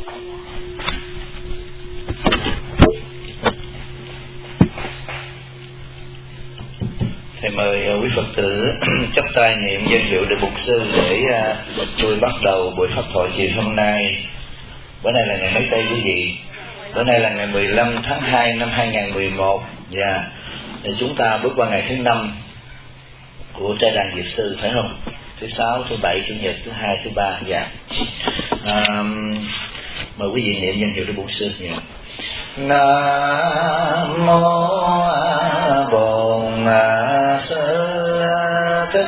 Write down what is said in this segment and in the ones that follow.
Thầy mời quý Phật tử chắp tay niệm danh hiệu Đức Bổn Sư để tôi bắt đầu buổi pháp thoại chiều hôm nay. Bữa nay là ngày mấy tây quý vị? Bữa nay là ngày 15 tháng 2 năm 2011. Dạ. Chúng ta bước qua ngày thứ 5 của trai đàn Diệp Sư, phải không? Thứ 6, thứ 7, chủ nhật, thứ 2, thứ 3. Dạ. Mời quý vị niệm danh hiệu Đức Bổn Sư. Dạ. Nam mô Bổn Sư Thích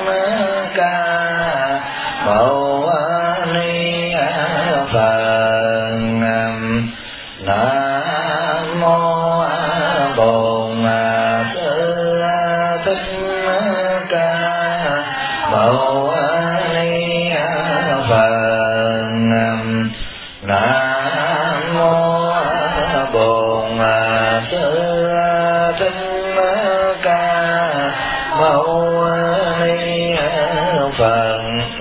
Ca Mâu Ni Phật. Nam mô Bổn Sư Thích Ca Mâu Ni Phật. Nam mô Bổn Sư Thích Ca Mâu Ni Phật.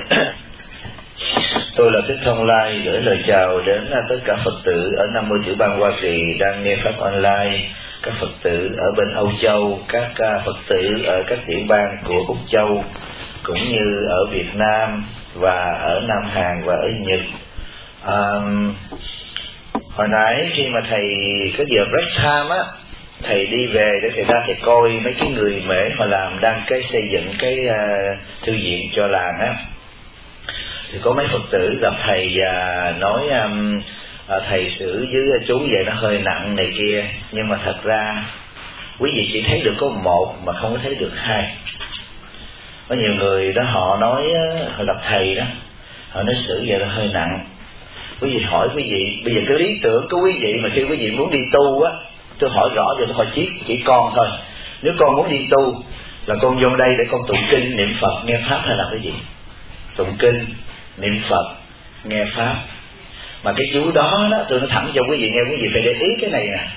Tôi là Thích Thông Lai, gửi lời chào đến tất cả Phật tử ở 50 tiểu bang Hoa Kỳ đang nghe pháp online, các Phật tử ở bên Âu Châu, các Phật tử ở các tiểu bang của Úc Châu, cũng như ở Việt Nam và ở Nam Hàn và ở Nhật. Hồi nãy khi mà thầy có giờ break time á, thầy đi về để thầy ra thầy coi mấy cái người Mễ họ làm đang cái xây dựng cái thư viện cho làng á, thì có mấy Phật tử gặp thầy và nói thầy xử với chú vậy nó hơi nặng này kia, nhưng mà thật ra quý vị chỉ thấy được có một mà không có thấy được hai. Có nhiều người đó họ nói họ gặp thầy đó, họ nói xử vậy nó hơi nặng. Quý vị hỏi quý vị, bây giờ cái lý tưởng của quý vị mà khi quý vị muốn đi tu á, tôi hỏi rõ rồi, tôi hỏi chỉ con thôi. Nếu con muốn đi tu là con vô đây để con tụng kinh niệm Phật nghe pháp hay là cái gì? Tụng kinh niệm Phật nghe pháp. Mà cái chú đó tôi nói thẳng cho quý vị nghe, quý vị phải để ý cái này nè.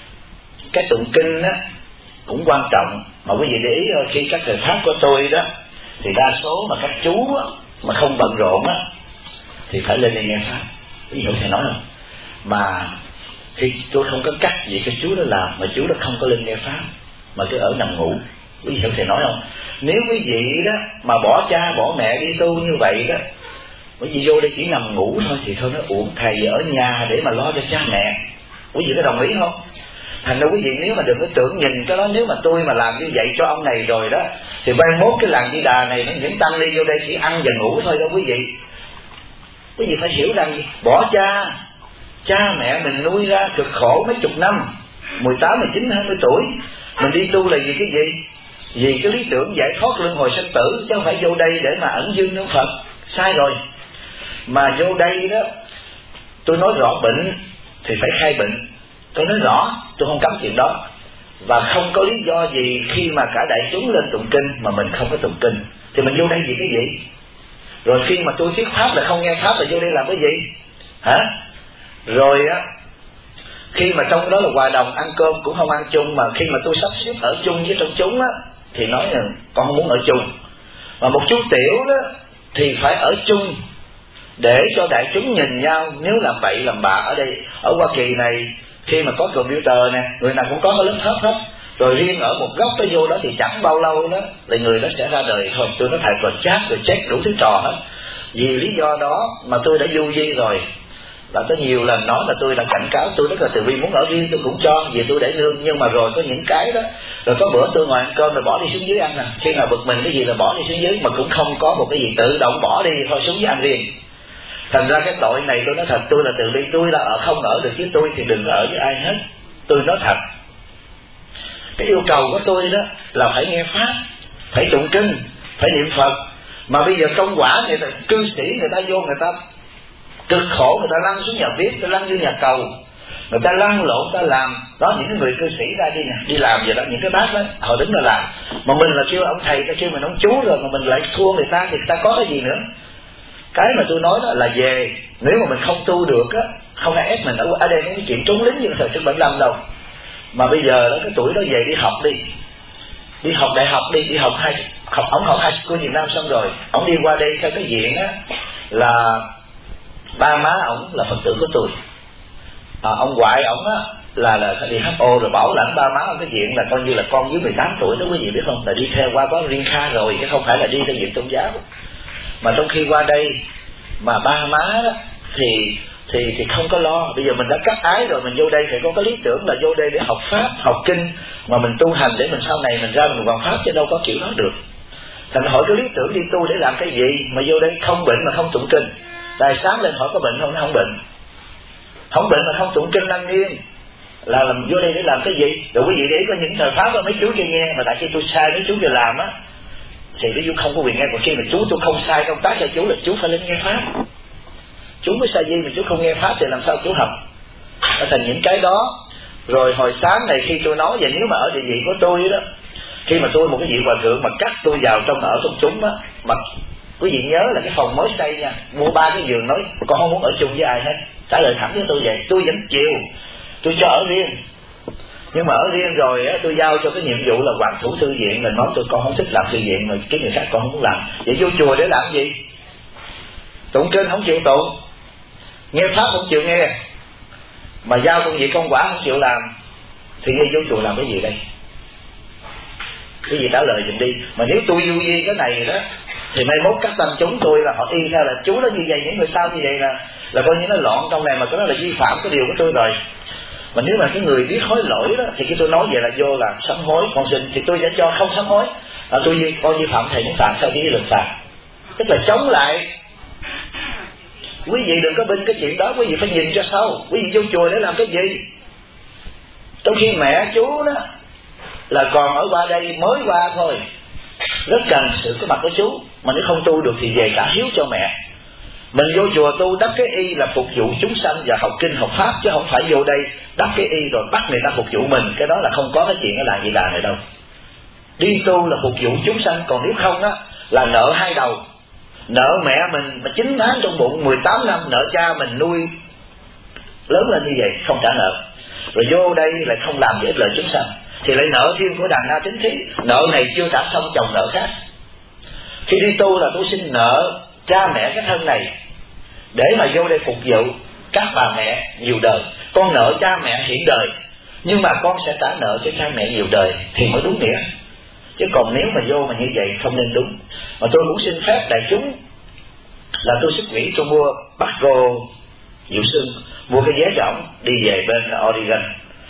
Cái tụng kinh á cũng quan trọng, mà quý vị để ý thôi, khi các thời pháp của tôi đó thì đa số mà các chú á, mà không bận rộn á thì phải lên đây nghe pháp. Quý vị hiểu thầy nói không? Mà khi tôi không có cắt gì cái chú đó làm mà chú đó không có lên nghe pháp mà cứ ở nằm ngủ, quý vị hiểu thầy nói không? Nếu quý vị đó mà bỏ cha bỏ mẹ đi tu như vậy đó, quý vị vô đây chỉ nằm ngủ thôi thì thôi nó uổng. Thầy ở nhà để mà lo cho cha mẹ, quý vị có đồng ý không? Thành ra quý vị nếu mà đừng có tưởng nhìn cái đó, nếu mà tôi mà làm như vậy cho ông này rồi đó thì mai mốt cái làng Di Đà này những tăng ni vô đây chỉ ăn và ngủ thôi đâu quý vị. Quý vị phải hiểu rằng bỏ cha mẹ mình nuôi ra cực khổ mấy chục năm, 18, 19, 20 tuổi mình đi tu là vì cái gì? Vì cái lý tưởng giải thoát luân hồi sanh tử, chứ không phải vô đây để mà ẩn dương nước Phật. Sai rồi. Mà vô đây đó, tôi nói rõ bệnh thì phải khai bệnh, tôi nói rõ, tôi không cấm chuyện đó. Và không có lý do gì khi mà cả đại chúng lên tụng kinh mà mình không có tụng kinh. Thì mình vô đây vì cái gì? Rồi khi mà tôi thuyết pháp là không nghe pháp là vô đây làm cái gì? Hả? Rồi á, khi mà trong đó là hòa đồng ăn cơm cũng không ăn chung, mà khi mà tôi sắp xếp ở chung với trong chúng á thì nói là con không muốn ở chung. Mà một chút tiểu đó thì phải ở chung để cho đại chúng nhìn nhau. Nếu làm bậy làm bạ ở đây, ở Hoa Kỳ này, khi mà có computer nè, người nào cũng có cái laptop hết, rồi riêng ở một góc tới vô đó thì chẳng bao lâu đó là người đó sẽ ra đời thôi. Tôi nói thầy còn chat rồi check đủ thứ trò hết. Vì lý do đó mà tôi đã du di rồi, và có nhiều lần nói là tôi đã cảnh cáo, tôi rất là từ bi, muốn ở riêng tôi cũng cho, vì tôi để nương. Nhưng mà rồi có những cái đó, rồi có bữa tôi ngồi ăn cơm rồi bỏ đi xuống dưới ăn nè, khi nào bực mình cái gì là bỏ đi xuống dưới, mà cũng không có một cái gì, tự động bỏ đi thôi xuống dưới ăn riêng. Thành ra cái tội này tôi nói thật, tôi là từ bi, tôi là không ở được với tôi thì đừng có ở với ai hết. Tôi nói thật, cái yêu cầu của tôi đó là phải nghe pháp, phải tụng kinh, phải niệm Phật. Mà bây giờ công quả người ta, cư sĩ người ta vô, người ta cực khổ, người ta lăn xuống nhà bếp, người ta lăn vô nhà cầu, người ta lăn lộn, người ta làm đó. Những cái người cư sĩ ra đi làm vậy đó, những cái bác đó họ đứng ra làm, mà mình là kêu ông thầy, ta kêu mình ông chú rồi mà mình lại thua người ta thì người ta có cái gì nữa? Cái mà tôi nói đó là về, nếu mà mình không tu được á, không ai ép mình ở đây cái chuyện trốn lính như thời trước 75 đâu. Mà bây giờ đó cái tuổi đó về đi học đi học đại học đi học ổng học high school Việt Nam xong rồi ổng đi qua đây theo cái diện á là Ba má ổng là Phật tử của tôi. Ông ngoại ổng á là đi HO rồi bảo lãnh ba má ông cái diện là coi như là con dưới 18 tuổi đó quý vị biết không, là đi theo qua có riêng kha rồi, chứ không phải là đi theo diện tôn giáo. Mà trong khi qua đây mà ba má đó thì không có lo. Bây giờ mình đã cắt ái rồi, mình vô đây phải có cái lý tưởng là vô đây để học pháp, học kinh, mà mình tu hành để mình sau này mình ra mình hoàn pháp, chứ đâu có kiểu đó được. Thành hỏi cái lý tưởng đi tu để làm cái gì mà vô đây không bệnh mà không tụng kinh. Tại sáng lên hỏi có bệnh không, nó không bệnh. Không bệnh mà không tụng kinh năng nghiêng là làm vô đây để làm cái gì? Rồi quý vị để có những thời pháp đó mấy chú kia nghe, mà tại khi tôi sai mấy chú kia làm á thì mấy chú không có quyền nghe. Còn khi mà chú tôi không sai công tác cho chú là chú phải lên nghe pháp. Chú mới sai gì mà chú không nghe pháp thì làm sao chú học? Nó thành những cái đó. Rồi hồi sáng này khi tôi nói về nếu mà ở địa vị của tôi đó, khi mà tôi một cái vị hòa thượng mà cắt tôi vào ở trong chúng á, mà quý vị nhớ là cái phòng mới xây nha, mua 3 cái giường, nói con không muốn ở chung với ai hết, trả lời thẳng với tôi vậy. Tôi vẫn chịu, tôi cho ở riêng, nhưng mà ở riêng rồi á, tôi giao cho cái nhiệm vụ là quản thủ thư viện. Mình nói tôi con không thích làm thư viện, mà cái người khác con không muốn làm. Vậy vô chùa để làm gì? Tụng kinh không chịu tụng, nghe pháp không chịu nghe, mà giao công việc công quả không chịu làm, thì vô chùa làm cái gì đây? Cái gì trả lời dùm đi. Mà nếu tôi du di cái này đó thì mai mốt các tâm chúng tôi là họ y theo là chú đó như vậy, những người sau như vậy là coi như nó loạn trong này, mà cái đó là vi phạm cái điều của tôi rồi. Mà nếu mà cái người biết hối lỗi đó thì khi tôi nói vậy là vô là sám hối con xin, thì tôi sẽ cho không sám hối, tôi coi như phạm thầy muốn phạm theo cái luật phạt, tức là chống lại. Quý vị đừng có binh cái chuyện đó, quý vị phải nhìn cho sâu. Quý vị vô chùa để làm cái gì? Trong khi mẹ chú đó là còn ở qua đây mới qua thôi, rất cần sự có mặt của chú. Mà nếu không tu được thì về trả hiếu cho mẹ. Mình vô chùa tu đắp cái y là phục vụ chúng sanh và học kinh học pháp, chứ không phải vô đây đắp cái y rồi bắt người ta phục vụ mình. Cái đó là không có cái chuyện ở làng gì làng này đâu. Đi tu là phục vụ chúng sanh, còn nếu không á là nợ hai đầu. Nợ mẹ mình mà 9 tháng trong bụng 18 năm, nợ cha mình nuôi lớn lên như vậy không trả nợ, rồi vô đây lại không làm để ích lợi chúng sanh, thì lại nợ thêm của đàn na tính thí. Nợ này chưa trả xong chồng nợ khác. Khi đi tu là tôi xin nợ cha mẹ cái thân này để mà vô đây phục vụ các bà mẹ nhiều đời. Con nợ cha mẹ hiện đời, nhưng mà con sẽ trả nợ cho cha mẹ nhiều đời thì mới đúng nghĩa. Chứ còn nếu mà vô mà như vậy không nên đúng. Mà tôi cũng xin phép đại chúng là tôi xuất quỹ, tôi mua bắt cô Diệu Sương, mua cái vé rỗng đi về bên Oregon,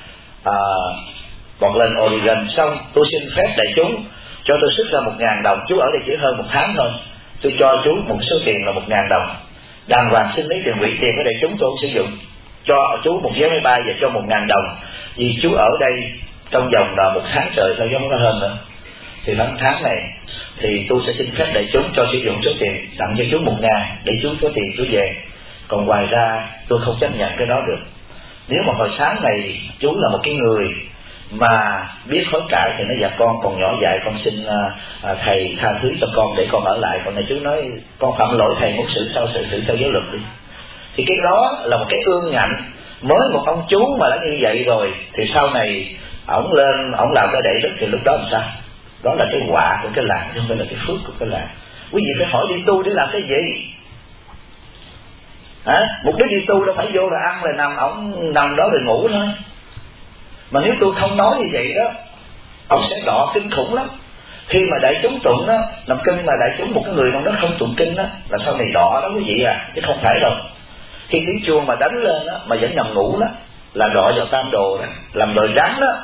Portland, Oregon. Xong tôi xin phép đại chúng cho tôi xuất ra 1.000 đồng. Chú ở đây chỉ hơn 1 tháng thôi, tôi cho chú một số tiền là 1.000 đồng. Đàng hoàng xin lấy tiền quỹ, tiền của đại chúng tôi không sử dụng. Cho chú một vé máy bay và cho 1.000 đồng. Vì chú ở đây trong vòng là 1 tháng trời thôi, không có hơn nữa. Thì tháng này thì tôi sẽ xin phép đại chúng cho sử dụng số tiền, tặng cho chú 1.000 để chú có tiền chú về. Còn ngoài ra tôi không chấp nhận cái đó được. Nếu mà hồi sáng này chú là một cái người mà biết hối cải thì nó: dạ con còn nhỏ dại, con xin thầy tha thứ cho con để con ở lại. Còn này chú nói con phạm lỗi, thầy muốn xử sao xử theo giới luật đi. Thì cái đó là một cái ương ngạnh. Mới một ông chú mà đã như vậy rồi thì sau này ổng lên ổng làm cái đệ đức thì lúc đó làm sao? Đó là cái quả của cái làng, chứ không phải là cái phước của cái làng. Quý vị phải hỏi đi tu để làm cái gì? Mục đích đi tu đâu phải vô là ăn là nằm, ổng nằm đó rồi ngủ thôi. Mà nếu tôi không nói như vậy đó, ông sẽ đọ kinh khủng lắm. Khi mà đại chúng tụng đó, làm kinh mà đại chúng một cái người trong đó không tụng kinh đó, là sau này đọ đó quý vị à, chứ không phải đâu. Khi tiếng chuông mà đánh lên đó, mà vẫn nằm ngủ đó, là đọ vào tam đồ đó, làm lời rắn đó.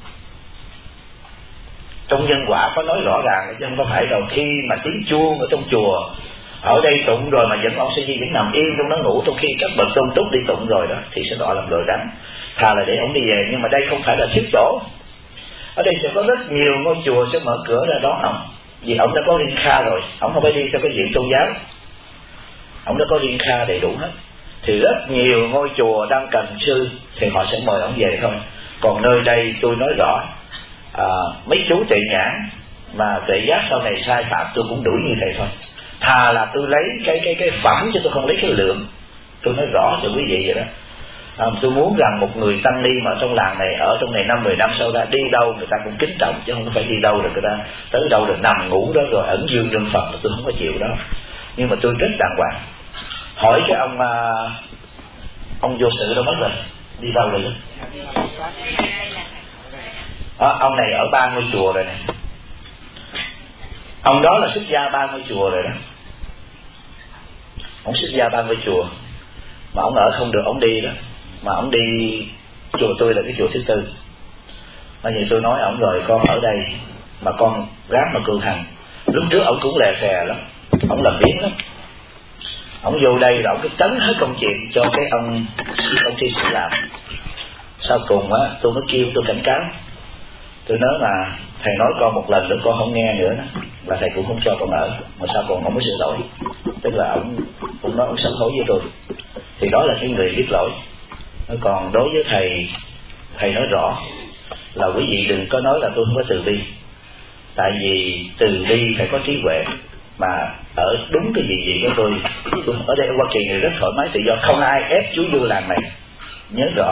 Trong nhân quả có nói rõ ràng, chứ không có phải đâu. Khi mà tiếng chuông ở trong chùa, ở đây tụng rồi mà vẫn ông sẽ vẫn nằm yên trong đó ngủ, trong khi các bậc tôn túc đi tụng rồi đó, thì sẽ đọ làm lời rắn. Thà là để ông đi về. Nhưng mà đây không phải là thuyết chỗ. Ở đây sẽ có rất nhiều ngôi chùa sẽ mở cửa ra đón ông, vì ông đã có riêng kha rồi, ông không phải đi theo cái diện tôn giáo, ông đã có riêng kha đầy đủ hết. Thì rất nhiều ngôi chùa đang cần sư thì họ sẽ mời ông về thôi. Còn nơi đây tôi nói rõ, mấy chú tệ nhãn mà tệ giác sau này sai phạm tôi cũng đuổi như vậy thôi. Thà là tôi lấy cái phẩm chứ tôi không lấy cái lượng. Tôi nói rõ cho quý vị vậy đó. Tôi muốn rằng một người tăng ni mà trong làng này, ở trong này 5-10 năm sau ra đi đâu người ta cũng kính trọng, chứ không phải đi đâu rồi người ta tới đâu rồi nằm ngủ đó rồi ẩn dương đơn Phật, là tôi không có chịu đó. Nhưng mà tôi rất đàng hoàng. Hỏi cái ông vô sự đâu mất rồi, đi đâu rồi? Ông này ở 3 ngôi chùa rồi nè. Ông đó là xuất gia 3 ngôi chùa rồi đó. Ông xuất gia 3 ngôi chùa mà ông ở không được, ông đi đó. Mà ông đi chùa tôi là cái chùa thứ 4. Bởi vì tôi nói ông rồi, con ở đây mà con ráng mà cưu hành. Lúc trước ông cũng lè phè lắm, ông làm biếng lắm. Ông vô đây là ông cứ trấn hết công chuyện cho cái ông thi sĩ làm. Sau cùng á, tôi mới kêu, tôi cảnh cáo, tôi nói mà thầy nói con một lần nữa con không nghe nữa đó, và thầy cũng không cho con ở. Mà sao còn không có sửa lỗi? Tức là ông nói ông sám hối với tôi. Thì đó là cái người biết lỗi. Còn đối với thầy nói rõ là quý vị đừng có nói là tôi không có từ bi. Tại vì từ bi phải có trí huệ. Mà ở đúng cái gì của tôi ở đây ở Hoa Kỳ này rất thoải mái tự do, không ai ép chú vô làng này. Nhớ rõ,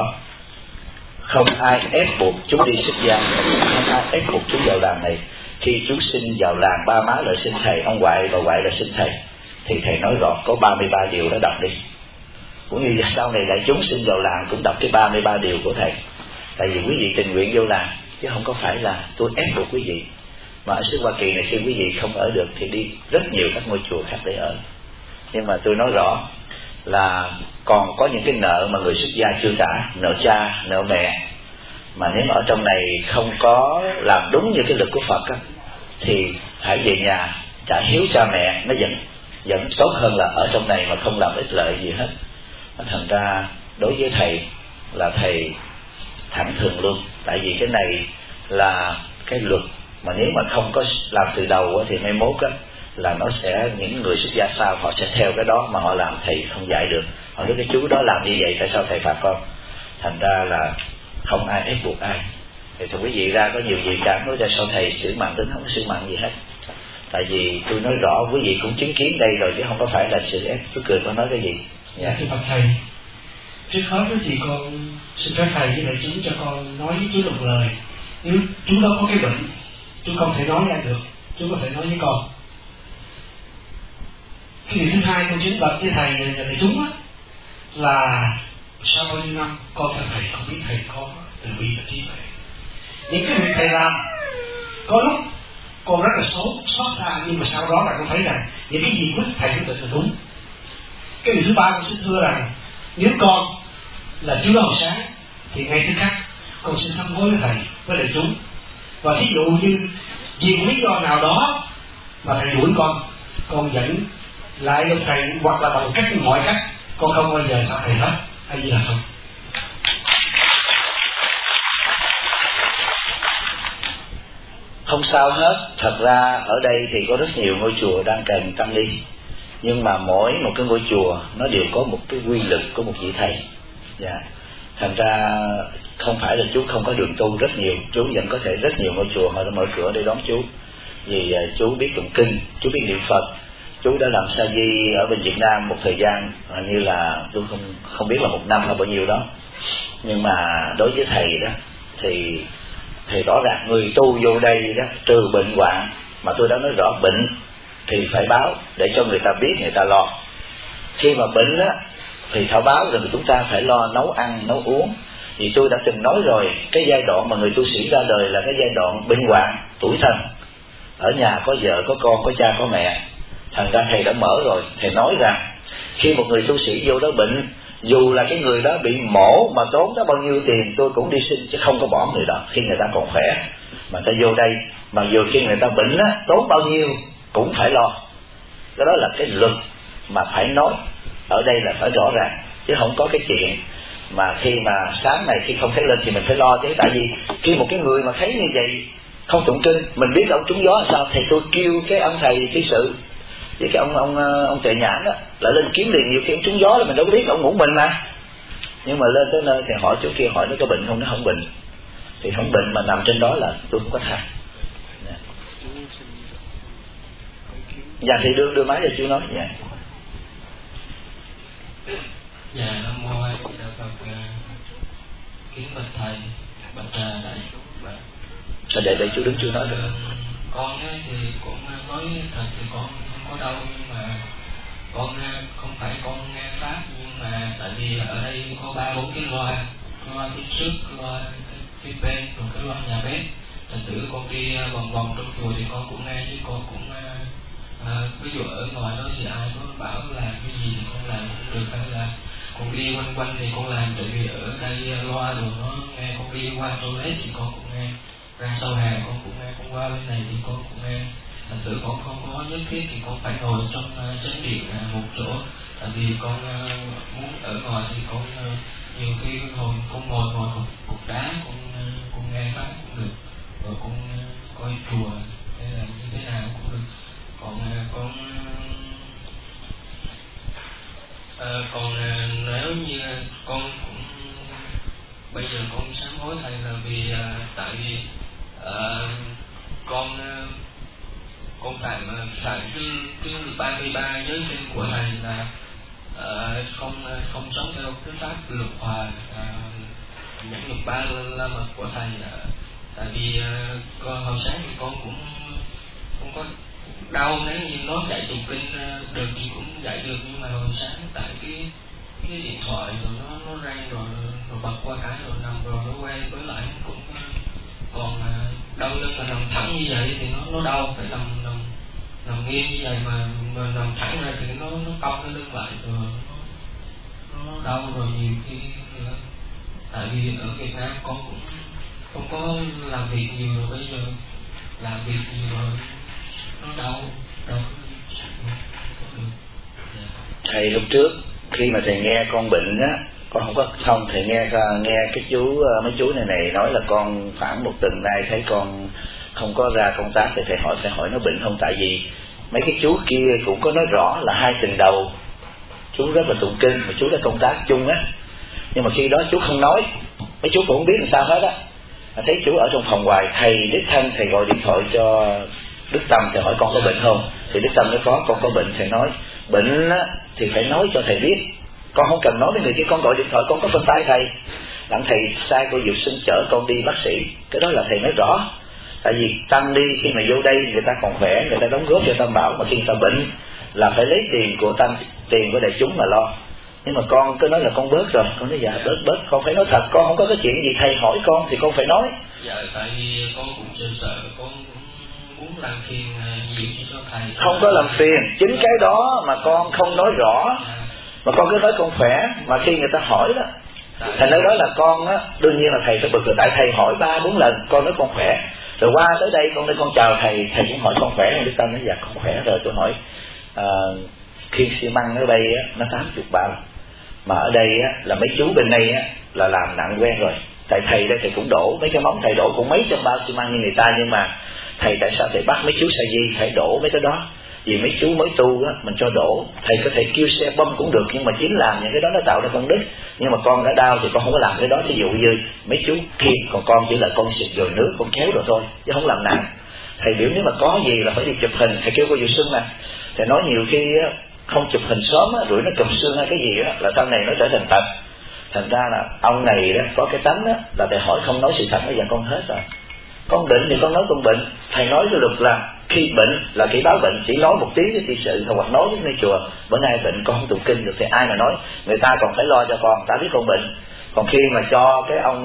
không ai ép buộc chú đi xuất gia, không ai ép buộc chú vào làng này. Khi chú xin vào làng, ba má lại xin thầy, ông ngoại bà ngoại lại xin thầy, thì thầy nói rõ có 33 điều đó, đọc đi. Cũng như sau này lại chúng xin vào làng cũng đọc cái 33 điều của thầy. Tại vì quý vị tình nguyện vô làng, chứ không có phải là tôi ép buộc quý vị. Mà ở xứ Hoa Kỳ này khi quý vị không ở được thì đi rất nhiều các ngôi chùa khác để ở. Nhưng mà tôi nói rõ là còn có những cái nợ mà người xuất gia chưa trả, nợ cha, nợ mẹ. Mà nếu ở trong này không có làm đúng như cái luật của Phật á, thì hãy về nhà trả hiếu cha mẹ, nó vẫn tốt hơn là ở trong này mà không làm ích lợi gì hết. Thành ra đối với thầy là thầy thẳng thừng luôn. Tại vì cái này là cái luật mà nếu mà không có làm từ đầu thì mai mốt á là nó sẽ, những người xuất gia sau họ sẽ theo cái đó mà họ làm, thầy không dạy được. Họ nói cái chú đó làm như vậy tại sao thầy phạt con? Thành ra là không ai ép buộc ai. Thì thưa quý vị ra có nhiều vị cảm nói ra sao thầy xử mặn, tính không có xử mặn gì hết. Tại vì tôi nói rõ, quý vị cũng chứng kiến đây rồi chứ không có phải là sự ép. Tôi cười con nói cái gì? Dạ thưa Phật thầy, trước hết thì con xin phép thầy với đại chúng cho con nói với chú một lời. Nếu chú đó có cái bệnh, chú không thể nói ra được, chú có thể nói với con. Cái điều thứ hai con chính bạch với thầy và đại chúng á, là sau bao nhiêu năm con theo thầy không biết thầy có từ bi và trí tuệ. Những cái việc thầy làm có lúc con rất là xót xa, nhưng mà sau đó là con thấy rằng những cái gì của thầy quyết định là đúng. Cái điều thứ ba con xin thưa rằng nếu con là chú đó sáng thì ngay tức khắc con xin sám hối với thầy với đại chúng. Và thí dụ như vì lý do nào đó mà thầy đuổi con dẫn lại cho thầy, hoặc là bằng cách mọi cách, con không bao giờ sợ thầy hết. Hay gì là không? Không sao hết. Thật ra ở đây thì có rất nhiều ngôi chùa đang cần tăng ni, nhưng mà mỗi một cái ngôi chùa nó đều có một cái quy lực của một vị thầy. Thành ra không phải là chú không có đường tu rất nhiều, chú vẫn có thể rất nhiều ngôi chùa họ đã mở cửa để đón chú. Vì chú biết tụng kinh, chú biết niệm Phật, chú đã làm sa di ở bên Việt Nam một thời gian, như là tôi không biết là 1 năm hay bao nhiêu đó. Nhưng mà đối với thầy đó thì thầy rõ ràng người tu vô đây đó, trừ bệnh hoạn, mà tôi đã nói rõ bệnh thì phải báo để cho người ta biết, người ta lo. Khi mà bệnh á thì thảo báo rồi chúng ta phải lo nấu ăn nấu uống. Vì tôi đã từng nói rồi, cái giai đoạn mà người tu sĩ ra đời là cái giai đoạn bệnh hoạn, tuổi thân, ở nhà có vợ có con có cha có mẹ. Thành ra thầy đã mở rồi, thầy nói rằng khi một người tu sĩ vô đó bệnh, dù là cái người đó bị mổ mà tốn đó bao nhiêu tiền tôi cũng đi xin, chứ không có bỏ người đó khi người ta còn khỏe. Mà ta vô đây mà vừa khi người ta bệnh á, tốn bao nhiêu cũng phải lo. Cái đó là cái luật mà phải nói ở đây là phải rõ ràng, chứ không có cái chuyện mà khi mà sáng này khi không thấy lên thì mình phải lo chứ. Tại vì khi một cái người mà thấy như vậy không tụng kinh, mình biết ông trúng gió sao, thì tôi kêu cái ông thầy kỹ sự với cái ông Tuệ Nhãn đó lại lên kiếm liền. Nhiều khi ông trúng gió là mình đâu có biết, ông ngủ bệnh mà. Nhưng mà lên tới nơi thì hỏi chỗ kia, hỏi nó có bệnh không, nó không bệnh. Thì không bệnh mà nằm trên đó là tôi không có tha. Dạ thì đưa máy cho chú nói. Dạ. Dạ Nam Mô A Di Đà Phật. Kính bạch thầy, bạch đại chúng. Để chú đứng chú nói được. Con thì cũng nói thật thì con không có đâu, nhưng mà con không phải con nghe pháp, nhưng mà tại vì ở đây có 3-4 cái loa phía trước, loa phía bên, rồi cái loa nhà bếp. Thành thử con đi vòng vòng trong chùa thì con cũng nghe, chứ con cũng ví dụ ở ngoài đó thì ai có bảo làm cái gì thì con làm cũng được, hay là con đi quanh quanh thì con làm, tại vì ở đây loa rồi nó nghe. Con đi qua toilet thì con cũng nghe, ra sau hàng con cũng nghe, con qua bên này thì con cũng nghe. Thành thử con không có nhất thiết thì con phải ngồi trong chánh điện một chỗ, tại vì con muốn ở ngoài thì con nhiều khi con ngồi cục đá, con nghe pháp cũng được, rồi con coi chùa hay là như thế nào cũng được. Còn nếu như con cũng bây giờ con sám hối thầy là vì tại vì con phạm cái 33 giới kinh của thầy là không sống theo cái pháp luật hòa nhẫn nhục 3 la mật của thầy. Tại vì hồi sáng thì con cũng không có đau, nếu như nó dạy tụng kinh được thì cũng dạy được, nhưng mà hồi sáng tại cái điện thoại rồi nó rang rồi bật qua cái rồi nằm rồi nó quay với lại cũng còn đau lưng mà nằm thẳng như vậy thì nó đau, phải nằm nghiêng như vậy mà nằm thẳng ra thì nó cong cái lưng lại rồi nó đau rồi nhiều khi. Tại vì ở Việt Nam con cũng không có làm việc nhiều rồi, bây giờ làm việc nhiều rồi nó đau. Thầy lúc trước khi mà thầy nghe con bệnh á, con không có xong, thầy nghe cái chú mấy chú này nói là con khoảng một tuần nay thấy con không có ra công tác, thì thầy hỏi nó bệnh không. Tại vì mấy cái chú kia cũng có nói rõ là 2 tuần đầu chú rất là tụng kinh, mà chú đã công tác chung á, nhưng mà khi đó chú không nói, mấy chú cũng không biết làm sao hết á. Thấy chú ở trong phòng hoài, thầy đích thân thầy gọi điện thoại cho Đức Tâm, thầy hỏi con có bệnh không, thì Đức Tâm nói con có bệnh. Thầy nói bệnh á, thì phải nói cho thầy biết, con không cần nói với người kia, con gọi điện thoại con có phân tay thầy. Đặng thầy sai cô Diệu Sinh chở con đi bác sĩ, cái đó là thầy nói rõ. Tại vì Tâm đi khi mà vô đây người ta còn khỏe, người ta đóng góp cho Tâm Bảo, mà khi người ta bệnh là phải lấy tiền của Tâm, tiền của đại chúng mà lo. Nhưng mà con cứ nói là con bớt rồi, con nói dạ bớt, con phải nói thật, con không có cái chuyện gì thầy hỏi con thì con phải nói. Dạ tại vì con cũng sợ, con muốn làm phiền nhiều cho thầy. Không có làm phiền, chính cái đó mà con không nói rõ, mà con cứ nói con khỏe, mà khi người ta hỏi đó, thầy nói đó là con á, đương nhiên là thầy sẽ bực rồi, tại thầy hỏi 3-4 lần, con nói con khỏe, rồi qua tới đây con nói con chào thầy, thầy cũng hỏi con khỏe, con Đức Tâm nói dạ con khỏe rồi. Tôi hỏi khiên xi măng ở đây á, nó 80 bao, mà ở đây á, là mấy chú bên đây á, là làm nặng quen rồi. Tại thầy đây thầy cũng đổ mấy cái móng, thầy đổ cũng mấy trăm bao xi măng như người ta, nhưng mà thầy tại sao thầy bắt mấy chú sa di phải đổ mấy cái đó? Vì mấy chú mới tu á, mình cho đổ, thầy có thể kêu xe bơm cũng được, nhưng mà chính làm những cái đó nó tạo ra công đức. Nhưng mà con đã đau thì con không có làm cái đó, ví dụ như mấy chú kia, còn con chỉ là con xịt dồi nước, con kéo rồi thôi, chứ không làm nặng. Thầy biểu nếu mà có gì là phải đi chụp hình, thầy kêu cô Diệu Xuân nè, thầy nói nhiều khi á, không chụp hình sớm á, rồi nó cụm xương hay cái gì á, là sau này nó trở thành tật. Thành ra là ông này đó có cái tánh á, là thầy hỏi không nói sự thật, bây giờ con hết rồi. Con bệnh thì con nói con bệnh, thầy nói cái luật là khi bệnh là khi báo bệnh, chỉ nói một tiếng với thị sự hoặc nói với nơi chùa bữa nay bệnh con không tụng kinh được, thì ai mà nói, người ta còn phải lo cho con, ta biết con bệnh. Còn khi mà cho cái ông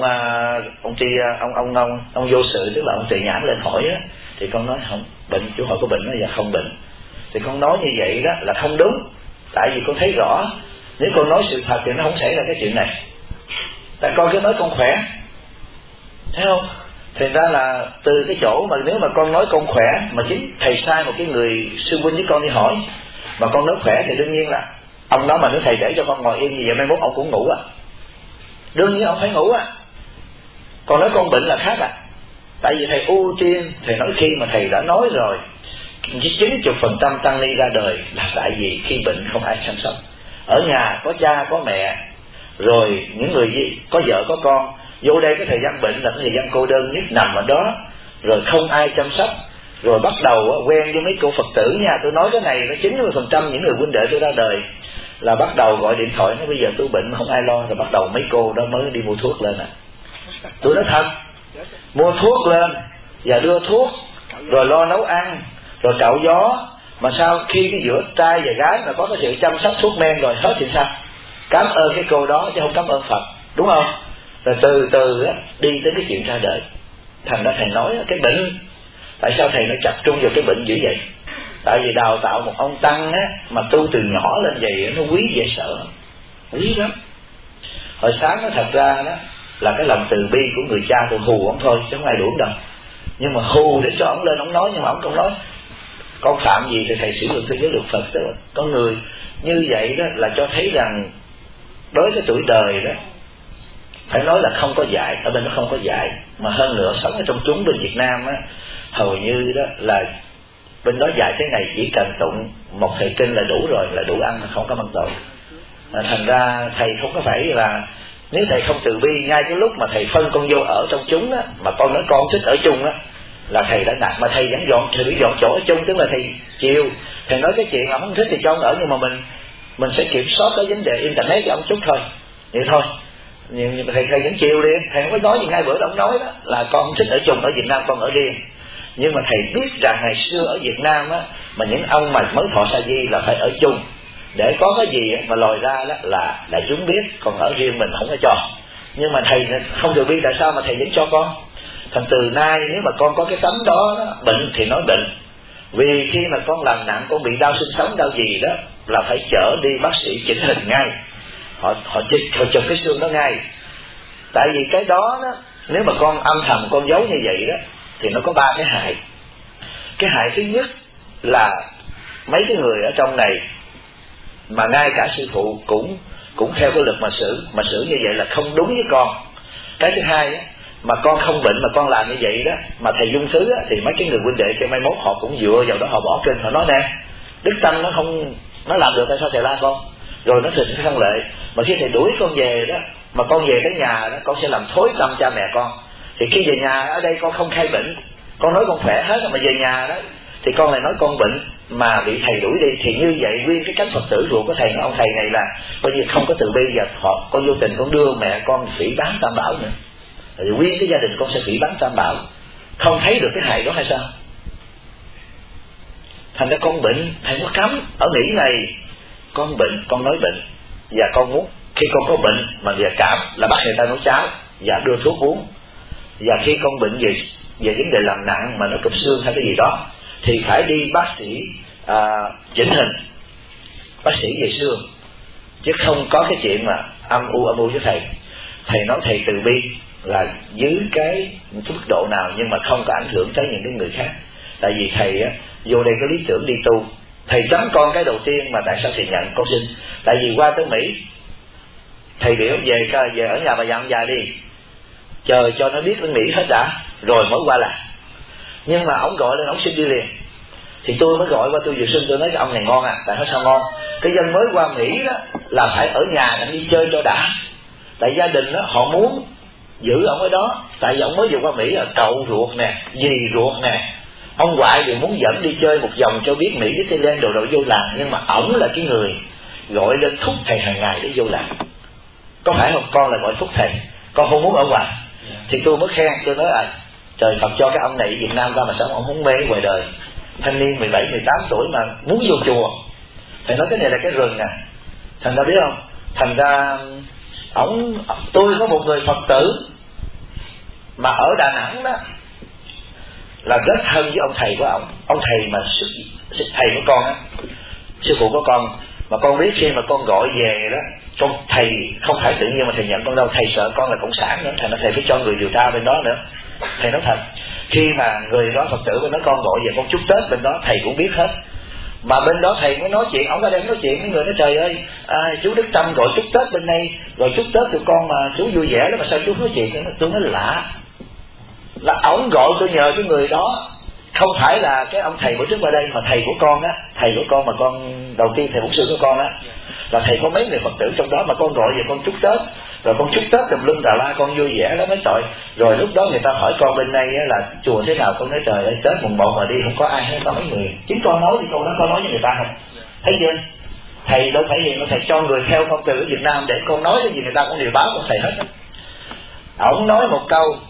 vô sự, tức là ông Tỳ Nhãn lên hỏi á, thì con nói không bệnh, chú hỏi có bệnh, nói dạ không bệnh. Thì con nói như vậy đó là không đúng, tại vì con thấy rõ nếu con nói sự thật thì nó không xảy ra cái chuyện này. Tại con cứ nói con khỏe, thấy không? Thành ra là từ cái chỗ mà nếu mà con nói con khỏe, mà chính thầy sai một cái người sư huynh với con đi hỏi mà con nói khỏe, thì đương nhiên là ông đó mà nếu thầy để cho con ngồi yên như vậy mai mốt ông cũng ngủ à, đương nhiên ông phải ngủ à. Còn nói con bệnh là khác à. Tại vì thầy ưu tiên, thầy nói khi mà thầy đã nói rồi 90% tăng ni ra đời là tại vì khi bệnh không ai chăm sóc. Ở nhà có cha có mẹ, rồi những người có vợ có con, vô đây cái thời gian bệnh là cái thời gian cô đơn nhất, nằm ở đó rồi không ai chăm sóc, rồi bắt đầu quen với mấy cô Phật tử nha. Tôi nói cái này nó 90% những người huynh đệ tôi ra đời là bắt đầu gọi điện thoại nói bây giờ tôi bệnh không ai lo, rồi bắt đầu mấy cô đó mới đi mua thuốc lên à. Tôi nói thật, mua thuốc lên và đưa thuốc, rồi lo nấu ăn, rồi cạo gió, Mà sao khi cái giữa trai và gái mà có cái sự chăm sóc thuốc men rồi hết thì sao? Cảm ơn cái cô đó chứ không cảm ơn Phật, đúng không? Rồi từ từ á, đi tới cái chuyện ra đời. Thành ra thầy nói cái bệnh, tại sao thầy nó tập trung vào cái bệnh dữ vậy? Tại vì đào tạo một ông tăng á mà tu từ nhỏ lên vậy nó quý dễ sợ, quý lắm. Hồi sáng nó thật ra đó là cái lòng từ bi của người cha tôi hù ông thôi chứ không ai đuổi đâu. Nhưng mà hù để cho ông lên ông nói, nhưng mà ông không nói. Con phạm gì thì thầy sử dụng theo giới luật Phật đó. Con người như vậy đó là cho thấy rằng đối với tuổi đời đó phải nói là không có dạy, ở bên nó không có dạy. Mà hơn nữa sống ở trong chúng bên Việt Nam á, hầu như đó là bên đó dạy thế này chỉ cần tụng một thời kinh là đủ rồi, là đủ ăn, mà không có mang tội. Thành ra thầy không có phải là, nếu thầy không từ bi ngay cái lúc mà thầy phân con vô ở trong chúng á, mà con nói con thích ở chung á, là thầy đã nạt. Mà thầy vẫn dọn, thầy bị dọn chỗ ở chung, tức là thầy chiều. Thầy nói cái chuyện ông không thích thì cho ông ở, nhưng mà mình sẽ kiểm soát cái vấn đề internet cho ông chút thôi, vậy thôi. Nhưng mà thầy vẫn chiều đi, thầy không có nói gì. Ngay bữa đó ông nói đó là con không thích ở chung, ở Việt Nam con ở riêng. Nhưng mà thầy biết rằng ngày xưa ở Việt Nam á, mà những ông mà mới thọ sa di là phải ở chung, để có cái gì mà lòi ra đó là đại chúng biết, còn ở riêng mình không có cho. Nhưng mà thầy không từ bi, tại sao mà thầy vẫn cho con? Thành từ nay nếu mà con có cái tánh đó, bệnh thì nói bệnh. Vì khi mà con làm nặng, con bị đau xương sống đau gì đó, là phải chở đi bác sĩ chỉnh hình ngay. Họ chụp cái xương đó ngay. Tại vì cái đó, nếu mà con âm thầm con giấu như vậy đó, thì nó có 3 cái hại. Cái hại thứ nhất là mấy cái người ở trong này, mà ngay cả sư phụ cũng theo cái luật mà xử như vậy là không đúng với con. Cái thứ hai á, mà con không bệnh mà con làm như vậy đó, mà thầy dung thứ á, thì mấy cái người huynh đệ cho mai mốt họ cũng dựa vào đó, họ bỏ kinh, họ nói nè, Đức Tâm nó không, nó làm được, tại sao thầy la con? Rồi nó thực thân lệ. Mà khi thầy đuổi con về đó, mà con về tới nhà đó, con sẽ làm thối tâm cha mẹ con. Thì khi về nhà ở đây con không khai bệnh, con nói con khỏe hết, mà về nhà đó thì con lại nói con bệnh mà bị thầy đuổi đi. Thì như vậy nguyên cái cánh Phật tử ruột của thầy, ông thầy này là coi như không có từ bi, và họ con vô tình con đưa mẹ con phỉ báng Tam Bảo nữa. Thì nguyên cái gia đình con sẽ phỉ báng Tam Bảo, không thấy được cái hại đó hay sao? Thành ra con bệnh, thầy có cấm ở Mỹ này, con bệnh, con nói bệnh, và con muốn khi con có bệnh mà về cảm là bắt người ta nấu cháo và đưa thuốc uống. Và khi con bệnh về vấn đề làm nặng mà nó cụp xương hay cái gì đó, thì phải đi bác sĩ chỉnh hình, bác sĩ về xương, chứ không có cái chuyện mà âm u với thầy. Thầy nói thầy từ bi là dưới cái mức độ nào, nhưng mà không có ảnh hưởng tới những cái người khác. Tại vì thầy á, vô đây có lý tưởng đi tu. Thầy chấm con cái đầu tiên mà tại sao thầy nhận con sinh? Tại vì qua tới Mỹ, thầy biểu về ở nhà bà dặn già đi, chờ cho nó biết bên Mỹ hết đã, rồi mới qua làm. Nhưng mà ông gọi lên, ông xin đi liền. Thì tôi mới gọi qua, tôi vừa xin, tôi nói cái ông này ngon à. Tại sao ngon? Cái dân mới qua Mỹ đó là phải ở nhà đi chơi cho đã. Tại gia đình đó họ muốn giữ ông ở đó. Tại vì ông mới vừa qua Mỹ là cậu ruột nè, dì ruột nè, ông ngoại đều muốn dẫn đi chơi một vòng cho biết Mỹ với Thái Lan đồ vô làm. Nhưng mà ổng là cái người gọi lên thúc thầy hàng ngày để vô làm. Có phải không? Con là gọi thúc thầy, con không muốn ở ngoài. Thì tôi mới khen, tôi nói trời Phật cho cái ông này ở Việt Nam ra mà sao ông không mê ngoài đời. Thanh niên 17, 18 tuổi mà muốn vô chùa. Thầy nói cái này là cái rừng nè. Thành ra biết không? Thành ra tôi có một người Phật tử mà ở Đà Nẵng đó, là rất thân với ông thầy của ông thầy mà thầy của con á, sư phụ của con. Mà con biết khi mà con gọi về đó, con thầy không phải tự nhiên mà thầy nhận con đâu, thầy sợ con là cộng sản nữa, thầy nói thầy phải cho người điều tra bên đó nữa. Thầy nói thật, khi mà người đó Phật tử bên đó con gọi về con chúc Tết bên đó, thầy cũng biết hết. Mà bên đó thầy mới nói chuyện, ông ra đây nói chuyện với người nói trời ơi, chú Đức Tâm gọi chúc Tết bên đây, rồi chúc Tết tụi con mà chú vui vẻ đó, mà sao chú nói chuyện? Tôi nói lạ, là ổng gọi tôi nhờ cái người đó, không phải là cái ông thầy bữa trước qua đây, mà thầy của con á, thầy của con mà con đầu tiên, thầy bổn sư của con á, là thầy có mấy người Phật tử trong đó mà con gọi về con chúc Tết, rồi con chúc Tết tùm lum Đà La, con vui vẻ lắm nói trời. Rồi lúc đó người ta hỏi con bên đây á, là chùa thế nào, con nói trời ơi Tết mùng 1 mà đi không có ai hết, có mấy người. Chính con nói thì con nói với người ta không, thấy chưa? Thầy đâu phải gì mà thầy cho người theo con từ ở Việt Nam để con nói cái gì người ta cũng đều báo con thầy hết. Ổng nói một câu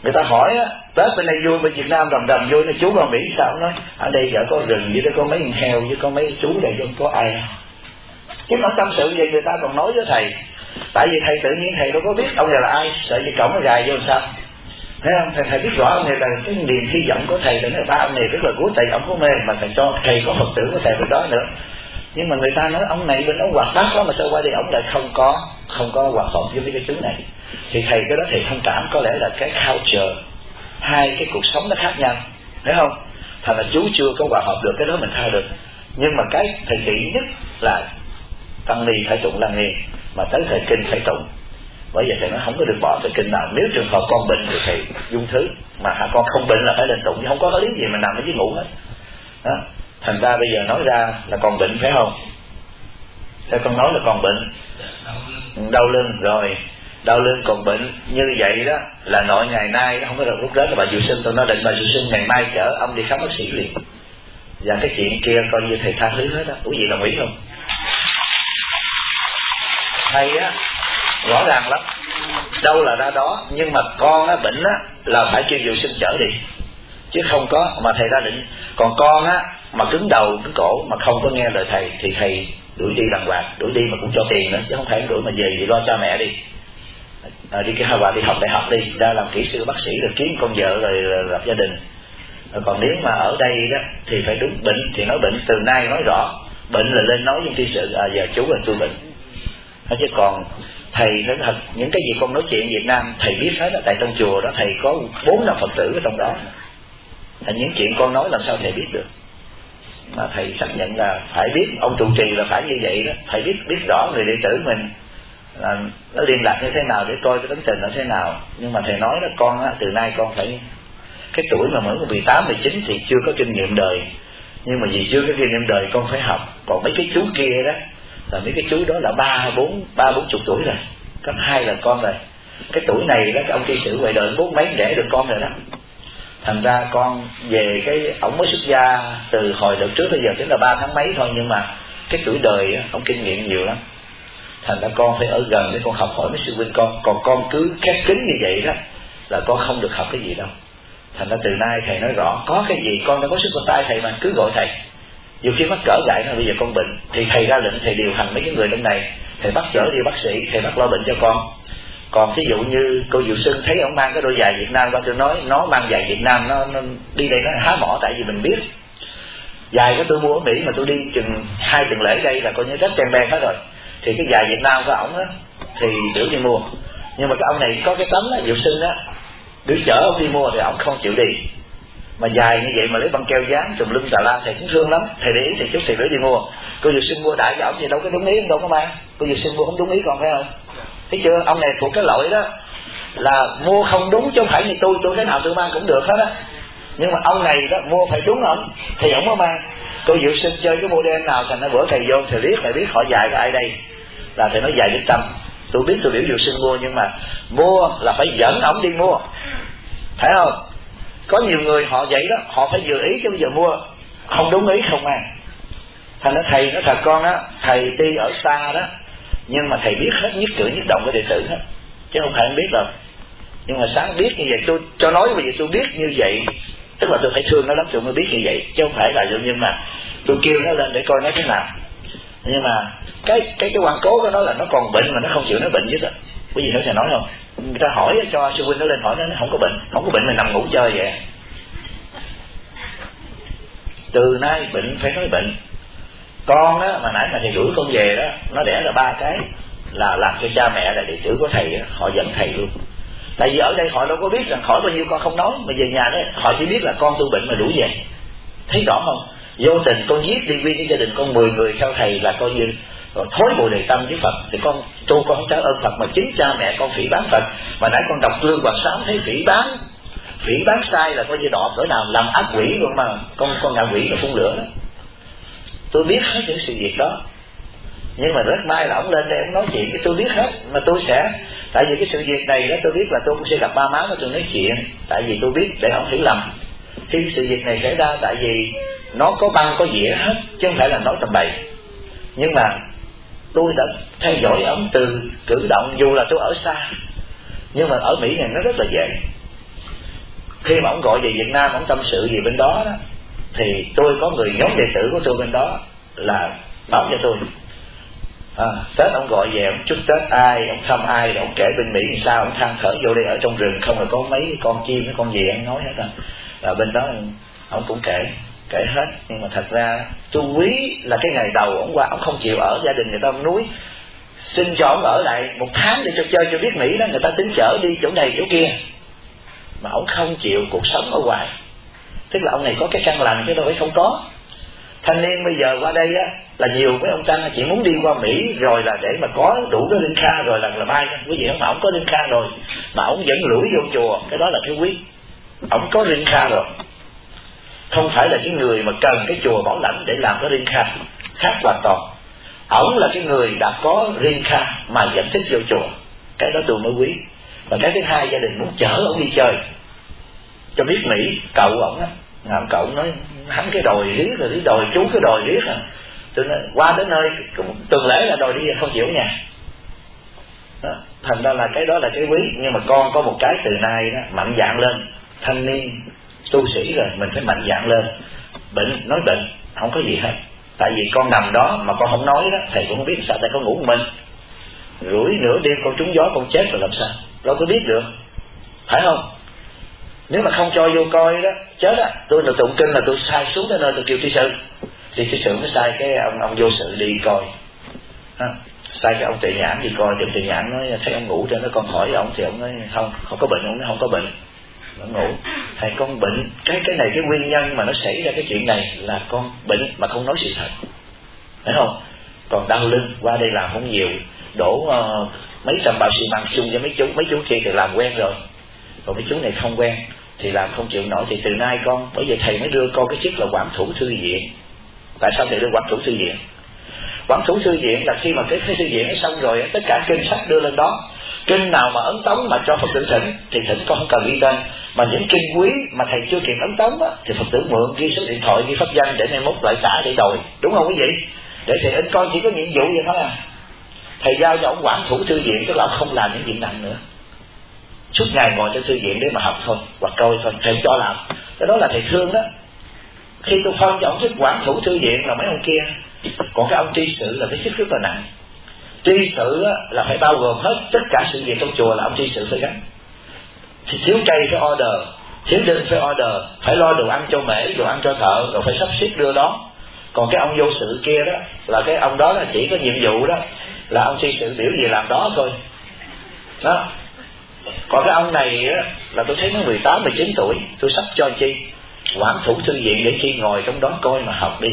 Người ta hỏi á, Tết bên đây vui, bên Việt Nam rầm rầm vui, nó chú qua Mỹ sao? Ông nói ở đây giờ có rừng với đó có mấy con heo với có mấy chú đây không có ai. Chứ nói tâm sự vậy người ta còn nói với thầy. Tại vì thầy tự nhiên thầy đâu có biết ông này là ai, sợ gì cổng nó gài vô làm sao. Thấy không? Thầy biết rõ ông này là cái niềm hy vọng của thầy, là nói ba ông này rất là của thầy, ông có mê mà thầy cho thầy có Phật tử của thầy bên đó nữa. Nhưng mà người ta nói ông này bên ông hoạt bát lắm mà sao qua đây ông lại không có hoạt hợp với mấy cái chú này. Thì thầy cái đó thầy thông cảm, có lẽ là cái culture, hai cái cuộc sống nó khác nhau, thấy không? Thành là chú chưa có hòa hợp được, cái đó mình thay được. Nhưng mà cái thầy kỹ nhất là tăng ni phải tụng lăng nghiêm, mà tới thời kinh phải tụng. Bởi vậy thầy nói không có được bỏ thời kinh nào. Nếu trường hợp con bệnh thì thầy dung thứ, mà con không bệnh là phải lên tụng, chứ không có lý gì mà nằm ở dưới ngủ hết đó. Thành ra bây giờ nói ra là con bệnh phải không? Thế con nói là con bệnh đau lưng rồi, đau lưng còn bệnh như vậy đó là nội ngày nay không có được lúc đó là bà Diệu Sinh, tôi nói định bà Diệu Sinh ngày mai chở ông đi khám bác sĩ liền. Và cái chuyện kia coi như thầy tha thứ hết á. Ủa gì đồng ý không? Thầy á rõ ràng lắm, đâu là ra đó, nhưng mà con á bệnh á là phải kêu Diệu Sinh chở đi, chứ không có mà thầy ra định. Còn con á mà cứng đầu cứng cổ mà không có nghe lời thầy thì thầy đuổi đi đàng hoàng, đuổi đi mà cũng cho tiền nữa, chứ không phải đuổi mà về thì lo cha mẹ đi. Đi cái Harvard đi học đại học đi, ra làm kỹ sư bác sĩ rồi kiếm con vợ rồi lập gia đình. Còn nếu mà ở đây đó thì phải đúng bệnh thì nói bệnh, từ nay nói rõ bệnh là lên nói với kỹ sự giờ chú là tôi bệnh. Chứ còn thầy nói thật, những cái gì con nói chuyện Việt Nam thầy biết hết. Tại trong chùa đó thầy có 4-5 Phật tử ở trong đó, thành những chuyện con nói làm sao thầy biết được. Mà thầy xác nhận là phải biết, ông trụ trì là phải như vậy đó, phải biết rõ người đệ tử mình là nó liên lạc như thế nào để coi cái tấn trình nó thế nào. Nhưng mà thầy nói đó con á, từ nay con phải cái tuổi mà mới 18, 19 thì chưa có kinh nghiệm đời, nhưng mà vì chưa có kinh nghiệm đời con phải học. Còn mấy cái chú kia đó là mấy cái chú đó là 30-40 tuổi rồi, cấp 2 là con rồi. Cái tuổi này đó cái ông kỹ sử ngoài đời 40 mấy đẻ được con rồi đó. Thành ra con về cái ổng mới xuất gia từ hồi đợt trước tới giờ chính là 3 tháng mấy thôi, nhưng mà cái tuổi đời á, ổng kinh nghiệm nhiều lắm. Thành ra con phải ở gần để con học hỏi mấy sư huynh con. Còn con cứ khép kín như vậy đó là con không được học cái gì đâu. Thành ra từ nay thầy nói rõ, có cái gì con đã có sức con tay thầy mà cứ gọi thầy. Dù khi mắc cỡ gại nó bây giờ con bệnh thì thầy ra lệnh, thầy điều hành mấy cái người trong này, thầy bắt chở đi bác sĩ, thầy bắt lo bệnh cho con. Còn ví dụ như cô Diệu Sinh thấy ông mang cái đôi giày Việt Nam qua, tôi nói nó mang giày Việt Nam nó đi đây nó há mỏ, tại vì mình biết giày của tôi mua ở Mỹ mà tôi đi chừng 2 tuần lễ đây là coi như rất chen ben hết rồi. Thì cái giày Việt Nam của ổng á thì đứa đi mua, nhưng mà cái ông này có cái tấm á, Diệu Sinh á, đứa chở ông đi mua thì ổng không chịu đi. Mà dài như vậy mà lấy băng keo dán tùm lum tà la, thầy cũng thương lắm, thầy để ý thì chút thầy đứa đi mua. Cô Diệu Sinh mua đại cho ổng gì đâu có đúng ý, đâu có mang. Cô Diệu Sinh mua không đúng ý còn phải không? Thấy chưa? Ông này thuộc cái lỗi đó là mua không đúng, chứ không phải như tôi cái nào tôi mang cũng được hết á. Nhưng mà ông này đó mua phải đúng ổng thì ổng có mang. Cô Diệu Sinh chơi cái model nào thành ra bữa thầy vô thầy biết họ dài cái ai đây, là thầy nói dài Đức Tâm. Tôi biết tôi biểu Diệu Sinh mua, nhưng mà mua là phải dẫn ổng đi mua, phải không? Có nhiều người họ vậy đó, họ phải vừa ý, chứ bây giờ mua không đúng ý không mang. Thành ra thầy nói thật con á, thầy đi ở xa đó nhưng mà thầy biết hết nhất cử nhất động của đệ tử hết, chứ không phải không biết đâu. Nhưng mà sáng biết như vậy, tôi cho nói bây giờ tôi biết như vậy, tức là tôi phải thương nó lắm tôi mới biết như vậy, chứ không phải là nhưng mà tôi kêu nó lên để coi nó thế nào. Nhưng mà cái quan cố của nó là nó còn bệnh mà nó không chịu nói bệnh chứ đó. Có gì nữa thầy nói không? Người ta hỏi cho sư huynh nó lên hỏi nó không có bệnh mà nằm ngủ chơi vậy. Từ nay bệnh phải nói bệnh. Con á mà nãy mà thầy đuổi con về đó, nó đẻ là 3 cái là làm cho cha mẹ là đệ tử của thầy á, họ giận thầy luôn. Tại vì ở đây họ đâu có biết rằng khỏi bao nhiêu con không nói, mà về nhà đấy họ chỉ biết là con tôi bệnh mà đuổi về. Thấy rõ không? Vô tình con giết đi nguyên cái gia đình con 10 người theo thầy là coi như rồi thối bụi đầy tâm với Phật. Thì con không trả ơn Phật mà chính cha mẹ con phỉ báng Phật. Mà nãy con đọc Lương Hoàng Sám thấy phỉ bán sai là coi như đọ cỡ nào, làm ác quỷ luôn mà con ngạ quỷ là phun lửa đó. Tôi biết hết những sự việc đó, nhưng mà rất may là ông lên đây ông nói chuyện với tôi biết hết. Mà tôi sẽ, tại vì cái sự việc này đó tôi biết là tôi cũng sẽ gặp ba má của tôi nói chuyện, tại vì tôi biết để ông hiểu lầm. Khi sự việc này xảy ra, tại vì nó có băng có dĩa hết chứ không phải là nói tầm bậy. Nhưng mà tôi đã theo dõi ông từ cử động, dù là tôi ở xa, nhưng mà ở Mỹ này nó rất là dễ. khi mà ông gọi về Việt Nam, ông tâm sự gì bên đó đó, thì tôi có người nhóm đệ tử của tôi bên đó là báo cho tôi. Tết ông gọi về, ông chúc Tết ai, ông thăm ai, ông kể bên Mỹ làm sao, ông than thở vô đây ở trong rừng không là có mấy con chim, mấy con gì anh nói hết. Và bên đó ông cũng kể hết. Nhưng mà thật ra tôi quý là cái ngày đầu ông qua, ông không chịu ở gia đình người ta ông núi, xin cho ông ở lại 1 tháng để cho chơi cho biết Mỹ đó, người ta tính chở đi chỗ này chỗ kia, mà ông không chịu cuộc sống ở ngoài. Tức là ông này có cái căn lành chứ đâu phải không có. Thanh niên bây giờ qua đây á là nhiều mấy ông Tăng chỉ muốn đi qua Mỹ rồi là để mà có đủ cái linh kha rồi là bay quý vị không, mà ông có linh kha rồi mà ông vẫn lủi vô chùa, cái đó là cái quý. Ông có linh kha rồi, không phải là cái người mà cần cái chùa bảo lãnh để làm cái linh kha, khác hoàn toàn. Ông là cái người đã có linh kha mà vẫn thích vô chùa, cái đó tôi mới quý. Và cái thứ hai, gia đình muốn chở ông đi chơi cho biết Mỹ. Cậu ổng á, cậu nói hắn cái đòi riết rồi, đi đòi chú cái đòi riết à. Tôi nói qua đến nơi tuần lễ là đòi đi, không chịu ở nhà đó. Thành ra là cái đó là cái quý. Nhưng mà con có một cái từ nay đó, mạnh dạn lên. Thanh niên tu sĩ rồi mình phải mạnh dạn lên. Bệnh, nói bệnh không có gì hết, tại vì con nằm đó mà con không nói đó, thầy cũng không biết sao. Tại con ngủ một mình, rủi nửa đêm con trúng gió con chết rồi làm sao, đâu có biết được, phải không? Nếu mà không cho vô coi đó chết á. Tôi là tụng kinh là tôi sai xuống tới nơi tôi kêu tri sự, thì tri sự mới sai cái ông vô sự đi coi, sai cái ông Tuệ Nhãn đi coi. Thì Tuệ Nhãn nói thấy ông ngủ cho nó, con hỏi ông thì ông nói không có bệnh. Ông nói không có bệnh, nó ngủ. Thầy con bệnh, cái này cái nguyên nhân mà nó xảy ra cái chuyện này là con bệnh mà không nói sự thật, phải không? Còn đau lưng, qua đây làm không nhiều, đổ mấy trăm bao xi măng chung với mấy chú kia thì làm quen rồi, còn mấy chú này không quen thì làm không chịu nổi. Thì từ nay con, bởi vậy thầy mới đưa con cái chức là quản thủ thư viện. Tại sao thầy đưa quản thủ thư viện? Quản thủ thư viện là khi mà cái thư viện ấy xong rồi, tất cả kinh sách đưa lên đó. Kinh nào mà ấn tống mà cho Phật tử thỉnh thì thỉnh, con không cần ghi tên. Mà những kinh quý mà thầy chưa kịp ấn tống á, thì Phật tử mượn, ghi số điện thoại, ghi pháp danh để mai mốt lại trả để đòi, đúng không quý vị? Để thầy ấn, con chỉ có nhiệm vụ vậy thôi à. Thầy giao cho ông quản thủ thư viện, tức là ông không làm những chuyện nặng nữa, suốt ngày ngồi trên thư viện để mà học thôi, hoặc coi thôi, thầy cho làm. Cái đó là thầy thương đó. Khi tôi phân cho ông chức quản thủ thư viện là mấy ông kia. Còn cái ông tri sự là cái chức rất là nặng. Tri sự là phải bao gồm hết tất cả sự việc trong chùa là ông tri sự phải gánh. Thì thiếu cây phải order, thiếu đinh phải order, phải lo đồ ăn cho mễ, đồ ăn cho thợ, rồi phải sắp xếp đưa đó. Còn cái ông vô sự kia đó là cái ông đó là chỉ có nhiệm vụ đó là ông tri sự biểu gì làm đó thôi đó. Còn cái ông này á, là tôi thấy nó 18, 19 tuổi, tôi sắp cho chi quản thủ thư viện để chi ngồi trong đó coi mà học đi.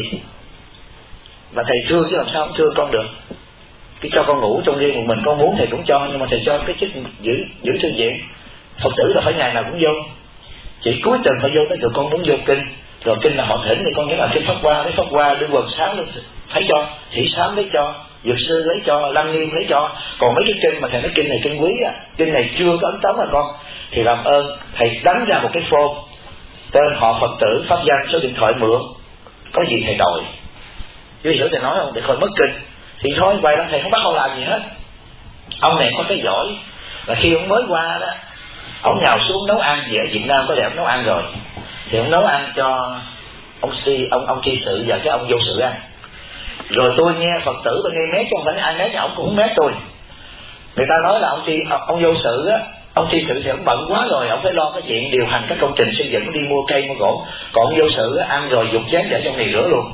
Và thầy thương chứ làm sao không thương con được. Cái cho con ngủ trong riêng một mình con muốn thầy cũng cho, nhưng mà thầy cho cái chức giữ thư viện. Phật tử là phải ngày nào cũng vô, chỉ cuối tuần phải vô tới tụi con muốn vô kinh. Rồi kinh là họ thỉnh thì con nhớ là kinh Pháp Hoa, lấy Pháp Hoa đưa quần sáng lên phải cho, Thị Sám lấy cho, Dược Sư lấy cho, Lăng Nghiêm lấy cho. Còn mấy cái kinh mà thầy nói kinh này kinh quý á, kinh này chưa có ấn tống là con, thì làm ơn thầy đánh ra một cái form, tên họ Phật tử, pháp danh, số điện thoại mượn, có gì thầy đòi. Chứ hiểu thầy nói không, để khỏi mất kinh. Thì thôi vậy đó, thầy không bắt ông làm gì hết. Ông này có cái giỏi là khi ông mới qua đó, ông nhào xuống nấu ăn gì ở Việt Nam có để ông nấu ăn rồi, thì ông nấu ăn cho ông tri sự và cái ông vô sự ăn. Rồi tôi nghe Phật tử bên nghe mét, chứ không phải ai mét, ông cũng không mét tôi. Người ta nói là ông vô sự á, ông tri sự thì ông bận quá rồi, ông phải lo cái chuyện điều hành các công trình xây dựng, đi mua cây mua gỗ. Còn ông vô sự á, ăn rồi dục chén để trong này rửa luôn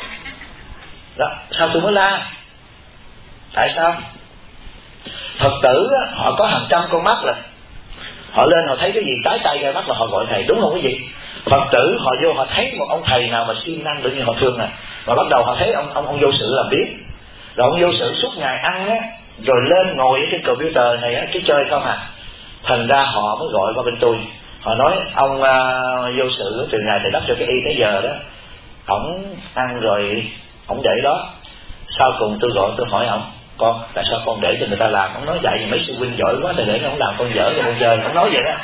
đó. Sao tôi mới la? Tại sao? Phật tử á, họ có hàng trăm con mắt là họ lên họ thấy cái gì trái tay ra mắt là họ gọi thầy, đúng không quý vị? Phật tử họ vô họ thấy một ông thầy nào mà siêng năng tự nhiên họ thương và bắt đầu họ thấy ông vô sự làm biết. Rồi ông vô sự suốt ngày ăn á, rồi lên ngồi ở trên computer này á, cái chơi không à. Thành ra họ mới gọi qua bên tôi, họ nói ông vô sự từ ngày thầy đắp cho cái y tới giờ đó, ổng ăn rồi ổng để đó. Sau cùng tôi gọi tôi hỏi ổng, con tại sao con để cho người ta làm? Ông nói vậy mấy sư huynh giỏi quá, thầy để nó không làm con dở cho con chơi. Ông nói vậy đó.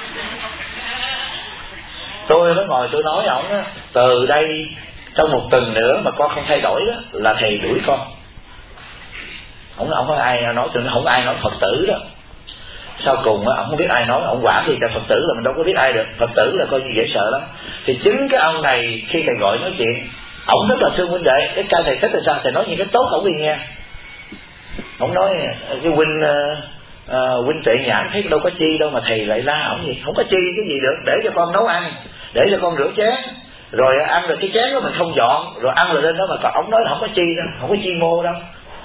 Tôi mới ngồi tôi nói ổng á, từ đây trong một tuần nữa mà con không thay đổi đó là thầy đuổi con. Ông có ai nói, tôi nói không ai nói Phật tử đó. sau cùng á, ông không biết ai nói, ông quả thì Phật tử là mình đâu có biết ai được, Phật tử là coi như dễ sợ lắm. Thì chính cái ông này khi thầy gọi nói chuyện, ông rất là thương huynh đệ. Cái ca thầy thích là sao? Thầy nói những cái tốt ông đi nghe. Ông nói cái huynh tuệ nhãn thấy đâu có chi đâu mà thầy lại la ổng gì, không có chi cái gì được, để cho con nấu ăn, để cho con rửa chén, rồi ăn được cái chén đó mình không dọn, rồi ăn rồi lên đó mà còn ổng nói là không có chi đâu, không có chi mô đâu.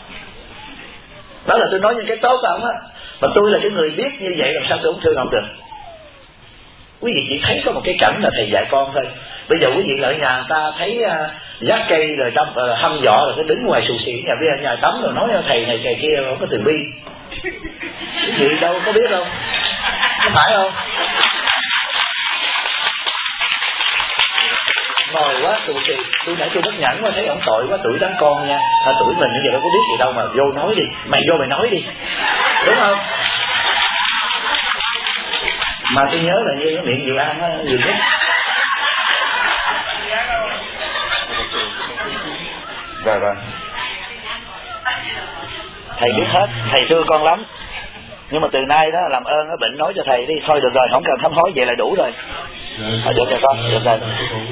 Đó là tôi nói những cái tốt của ổng á. Mà tôi là cái người biết như vậy, làm sao tôi không thương ông được? Quý vị chỉ thấy có một cái cảnh là thầy dạy con thôi. Bây giờ quý vị ở nhà người ta thấy dắt cây rồi hăm dọ rồi cái đứng ngoài xù xì nhà tắm rồi nói thầy này thầy kia không có từ bi. Quý vị đâu có biết đâu, có phải không? Ngồi quá xù xì, tôi nãy tôi bất nhẫn quá, thấy ông tội quá, tuổi đáng con nha. Tuổi mình bây giờ đâu có biết gì đâu mà vô nói đi, mày vô mày nói đi, đúng không? Mà tôi nhớ là như cái miệng Diệu An á, nhiều nhất. Rồi thầy biết hết, thầy thương con lắm. Nhưng mà từ nay đó làm ơn nó bệnh nói cho thầy đi, thôi được rồi, không cần sám hối vậy là đủ rồi. Được rồi con, được rồi.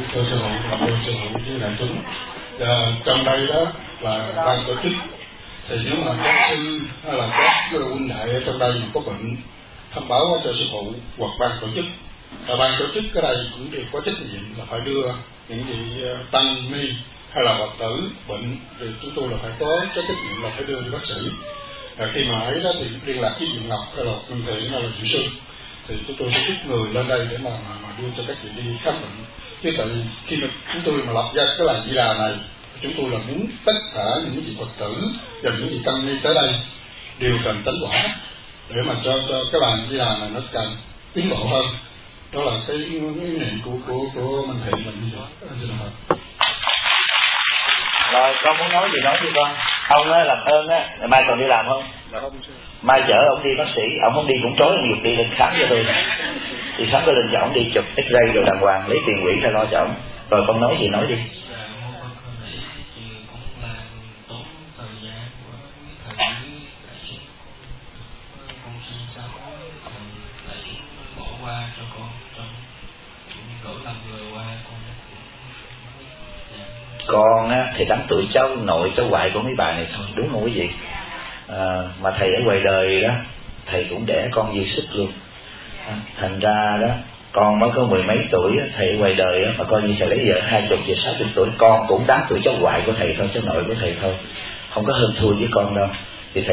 Trong đây đó là ban tổ chức, thì nếu mà các sư hay là các huynh đệ ở trong đây có bệnh, thông báo cho sư phụ hoặc ban tổ chức. Và ban tổ chức cái đây cũng đều có trách nhiệm là phải đưa những vị tăng ni hay là Phật tử bệnh, thì chúng tôi là phải có cái trách nhiệm là phải đưa đi bác sĩ. Khi mà ấy đó thì liên lạc với Diệu Ngọc hay là Minh Thiện hay là Diệu Sư, thì chúng tôi sẽ giúp người lên đây để mà đưa cho các vị đi khám bệnh. Chứ tại khi mà chúng tôi mà lập ra cái làng Di Đà này, chúng tôi là muốn tất cả những vị Phật tử và những vị tăng ni tới đây đều cần tánh quả để mà cho cái làng Di Đà này nó càng tiến bộ hơn. Đó là cái niệm của Minh Thiện mình như vậy. Rồi con muốn nói gì nói đi con. Ông á làm ơn á, mai còn đi làm không? Mai chở ông đi bác sĩ, ông không đi cũng trối ông dục đi lên khám cho tôi. Đi khám cái lên cho ông đi chụp X-ray rồi đàng hoàng, lấy tiền quỹ ra lo cho ông. Rồi con nói gì nói đi. Con á thì đánh tuổi cháu nội cháu ngoại của mấy bà này thôi, đúng không quý vị? Mà thầy ở ngoài đời đó, thầy cũng đẻ con dư sức luôn. Thành ra đó, con mới có mười mấy tuổi, thầy ở ngoài đời đó, mà coi như thầy lấy vợ 20 về 60 tuổi, con cũng đáng tuổi cháu ngoại của thầy thôi, cháu nội của thầy thôi, không có hơn thua với con đâu. Thì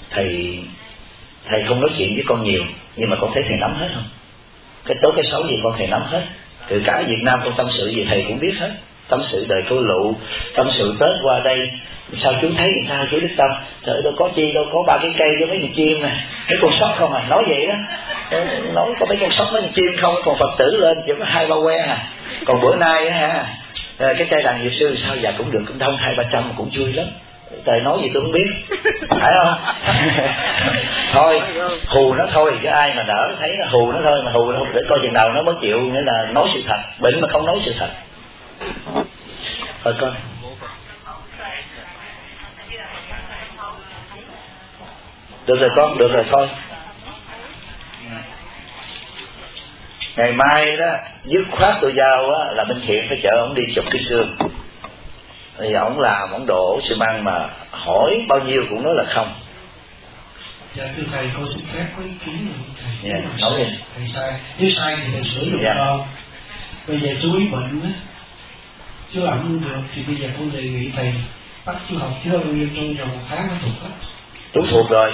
thầy không nói chuyện với con nhiều, nhưng mà con thấy thầy nắm hết không? Cái tốt cái xấu gì con thầy nắm hết. Từ cả Việt Nam con tâm sự gì thầy cũng biết hết. Tâm sự đời cô lụ, tâm sự Tết qua đây, sao chú thấy làm sao chú Đức Tâm? Trời đâu có chi đâu, có 3 cái cây với mấy con chim nè, mấy con sóc không à, nói vậy đó. Nói có mấy con sóc mấy con chim không, còn Phật tử lên chỉ có 2-3 que à. Còn bữa nay á ha, cái cây đàn Diệu Sư sao dạ cũng được, cũng đông 200-300 mà cũng vui lắm. Trời nói gì tôi không biết, phải không? Thôi hù nó thôi, chứ ai mà đỡ thấy nó hù nó thôi, mà hù nó để coi chừng nào nó mới chịu, nghĩa là nói sự thật, bệnh mà không nói sự thật. Thôi con. Được rồi con, được rồi thôi. Ngày mai đó, dứt khoát tôi giao á, là Minh Thiện phải chở ông đi chụp cái xương. Thì ổng làm, ổng đổ xi măng mà hỏi bao nhiêu cũng nói là không. Dạ thưa thầy, con xin phép có ý kiến thầy. Yeah, nói đi. Thầy sai, nếu sai thì thầy sửa được con. Bây giờ chú ý bệnh á, chú làm không được thì bây giờ con đề nghị thầy bắt chú học chứ không trong vòng 1 tháng nó thuộc hết. Chú thuộc rồi.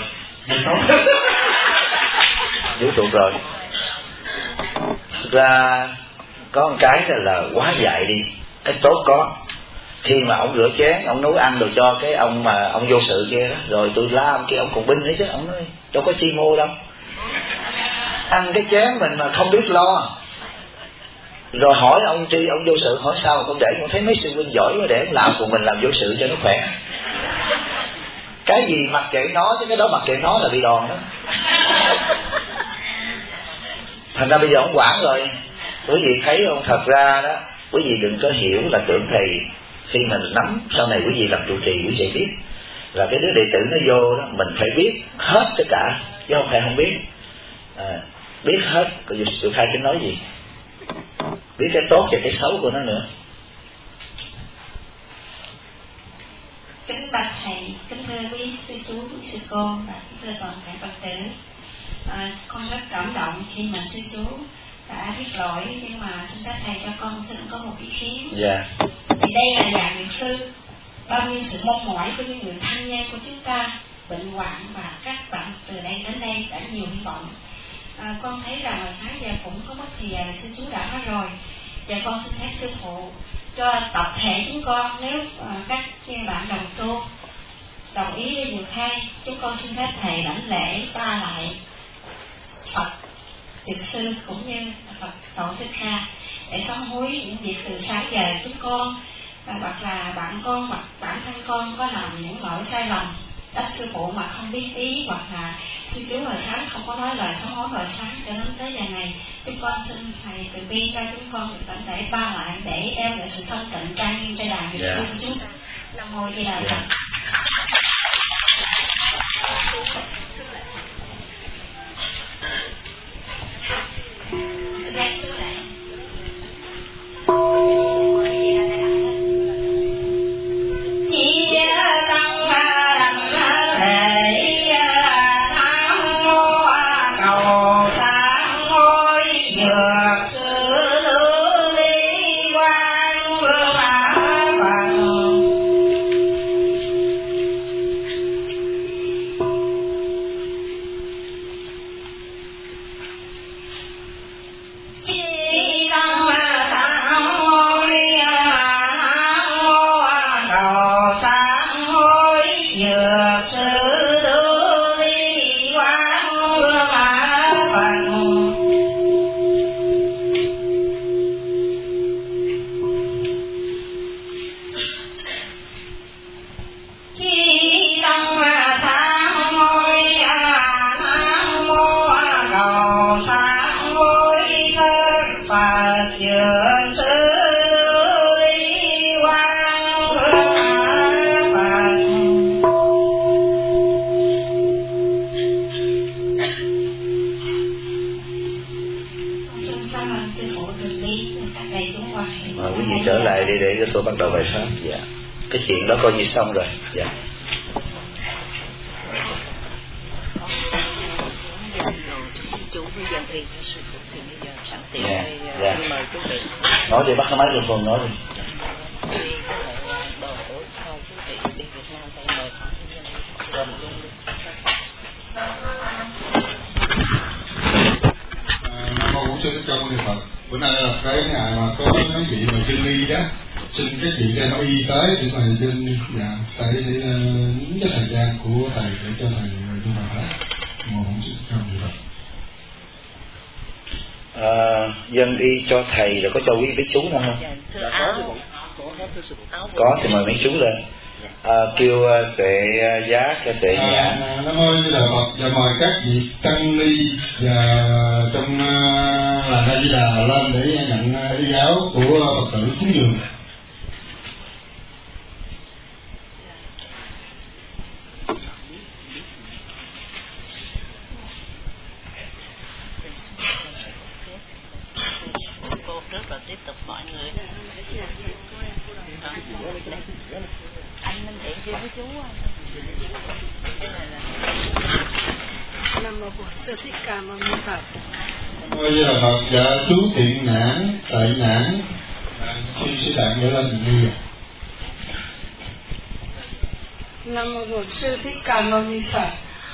Chú thuộc rồi. Thực ra có một cái là quá dại đi, cái tốt có. Khi mà ông rửa chén, ông nấu ăn đồ cho cái ông mà ông vô sự kia đó, rồi tôi la ông kia, ông còn binh ấy chứ, ông nói đâu có chi mô đâu. Ăn cái chén mình mà không biết lo. Rồi hỏi ông Tri, ông vô sự hỏi sao không để, con thấy mấy sư huynh giỏi quá để làm, của mình làm vô sự cho nó khỏe. Cái gì mặc kệ nó, chứ cái đó mặc kệ nó là bị đòn đó. Thành ra bây giờ ông quản rồi. Quý vị thấy không, thật ra đó, quý vị đừng có hiểu là tưởng thầy khi mình nắm, sau này quý vị làm trụ trì quý vị biết là cái đứa đệ tử nó vô đó, mình phải biết hết tất cả chứ không phải không biết. hết, rồi sự khai tính nói gì, biết cái tốt và cái xấu của nó nữa. Kính bạch thầy, kính thưa quý sư chú, quý sư cô và kính thưa toàn thể Phật tử, con rất cảm động khi mà sư chú đã biết lỗi, nhưng mà xin phép thầy cho con xin có một ý kiến. Dạ. Vì đây là giảng niệm sư, bao nhiêu sự mong mỏi của những người thân nhân của chúng ta bệnh hoạn, và các bạn từ đây đến đây đã nhiều hy vọng. Con thấy rằng là sáng giờ cũng có mất thì sư chú đã nói rồi, và con xin phép sư phụ cho tập thể chúng con, nếu các bạn đồng tu đồng ý với điều khai, chúng con xin phép thầy lãnh lễ ba lại Phật Tiệp Sư cũng như Phật Tổ Sư Kha để sám hối những việc từ sáng giờ chúng con hoặc là bạn con hoặc bản thân con có làm những lỗi sai lầm đất sư phụ mà không biết ý, hoặc là sư chú hồi sáng không có nói lời sám hối hồi sáng cho đến tới giờ này. Chúng con xin thầy từ bi cho chúng con được tận thể ba lại để đem lại sự thanh tịnh trang nghiêm cho đàn của chúng ta. Nam mô Di Đà Phật. Quý vị trở lại đi để tôi bắt đầu bài pháp. Dạ. Cái chuyện đó coi như xong rồi. Dạ. Dạ. Dạ. Nói đi, bắt cái máy lên phần nói đi. Nam mô Bổn Sư Thích Ca Mâu Ni Phật. Bữa nay là cái ngày mà có nói chuyện về chân y đó, xin cái chị cho nó y tế để mà trên để những cái thời gian của thầy để cho thầy chúng ta thấy. Nam mô Bổn Sư Thích Ca Mâu Ni Phật. Dân y cho thầy rồi có cho quý biết chú nào không? Có thì mời mấy chú lên. Kêu Tuệ Giá cho Tuệ Nhã. Nam mô Di Đà Phật. Và mời các vị tăng ni và trong làng A Di Đà lên để nhận y giáo của Phật tử cúng dường. Nam mô Bổn Sư Thích Ca Mâu Ni Phật. Nam mô Di Đà Phật. Dạ chú Thiện Nhãn, Tại Nhãn, xin sư tạng nhớ lên mình đi. Nam mô Bổn Sư Thích Ca Mâu Ni Phật.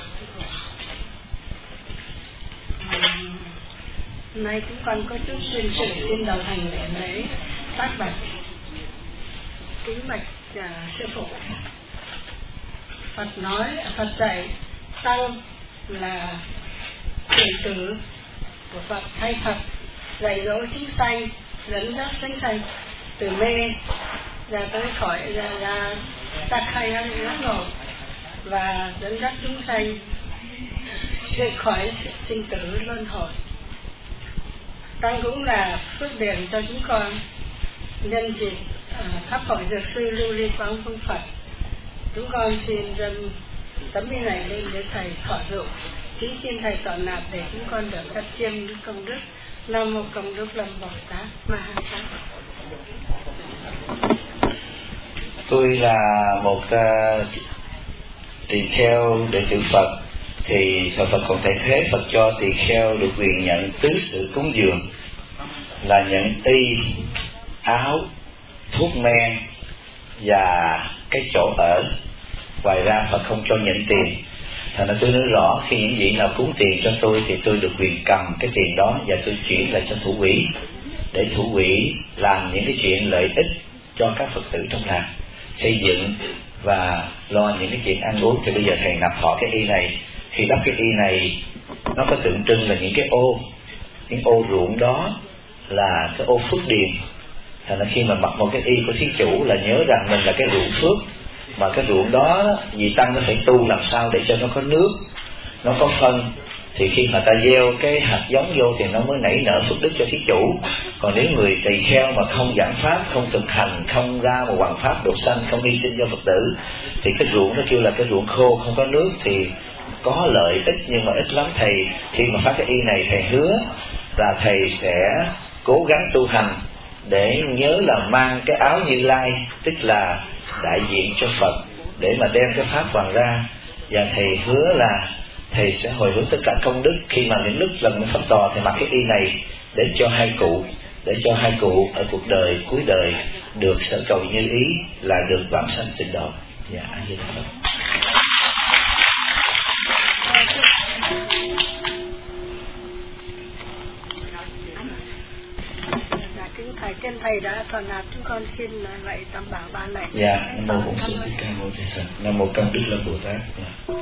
Nay chúng con có chút xin sự xin đầu thành lễ tác bạch kính bạch sư phụ. Phật nói, Phật dạy tăng là đệ tử của Phật, hay Phật dạy dỗ chúng sanh, dẫn dắt chúng sanh từ mê ra tới khỏi ra tắc hay giác ngộ, và dẫn dắt chúng sanh rời khỏi sinh tử luân hồi. Tăng cũng là phước điển cho chúng con nhân dịp pháp hội dược sư Lưu Ly Quang Phương Phật. Chúng con xin dâng tấm bia này lên để thầy thọ dụng kính xin thầy tọa nạp để chúng con được phát chiêm công đức. Nam mô Công Đức Lâm Bồ Tát Ma Ha Tát. Tôi là một tỳ kheo đệ tử Phật, thì Phật còn thầy thế Phật cho tỳ kheo được quyền nhận tứ sự cúng dường, là nhận y, áo, thuốc men và cái chỗ ở. Ngoài ra Phật không cho nhận tiền. Thành ra tôi nói rõ, khi những vị nào cúng tiền cho tôi thì tôi được quyền cầm cái tiền đó và tôi chuyển lại cho thủ quỹ, để thủ quỹ làm những cái chuyện lợi ích cho các Phật tử trong làng, xây dựng và lo những cái chuyện ăn uống. Thì bây giờ thầy nạp họ cái y này. Khi đắp cái y này, nó có tượng trưng là những cái ô, những ô ruộng đó là cái ô phước điền. Thành ra khi mà mặc một cái y của thí chủ là nhớ rằng mình là cái ruộng phước, mà cái ruộng đó vì tăng nó phải tu làm sao để cho nó có nước, nó có phân, thì khi mà ta gieo cái hạt giống vô thì nó mới nảy nở phước đức cho thí chủ. Còn nếu người tỳ kheo mà không giảng pháp, không thực hành, không ra một hoàng pháp độ sanh, không hy sinh cho Phật tử, thì cái ruộng nó kêu là cái ruộng khô, không có nước, thì có lợi ích nhưng mà ít lắm. Thầy khi mà phát cái y này, thầy hứa là thầy sẽ cố gắng tu hành để nhớ là mang cái áo Như Lai, tức là đại diện cho Phật, để mà đem cái pháp hoàng ra. Và thầy hứa là thầy sẽ hồi hướng tất cả công đức. Khi mà những lúc lần Phật tòa thì mặc cái y này để cho hai cụ ở cuộc đời cuối đời được sở cầu như ý, là được vãng sanh tịnh độ. Dạ, A Di Đà Phật. Kính thầy, trên thầy đã thọ nạp, chúng con xin lạy tam bảo ba lạy. Dạ, Nam mô Bổn Sư Thích Ca Mâu Ni Phật. Nam mô Công Đức Lâm Bồ Tát. Dạ.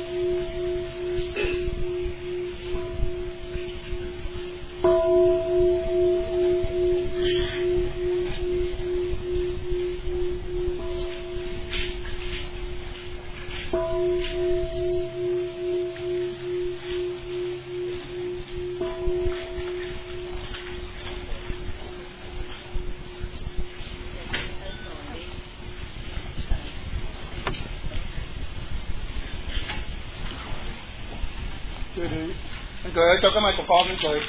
Anh cười cho cái microphone anh cười.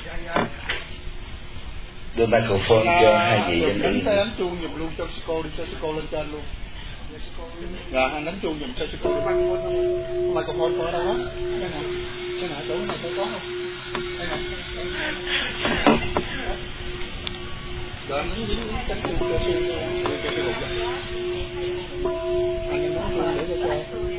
Đưa microphone cho hai vị dân đánh tay đánh chuông giùm luôn cho sư cô, đi cho sư cô lên trên luôn. Dạ, anh đánh chuông giùm cho sư cô. Microphone có ở đâu đó? Cái này chỗ này có không? Đây nè. Rồi anh đánh chuông cho sư cô. Anh đánh chuông để cho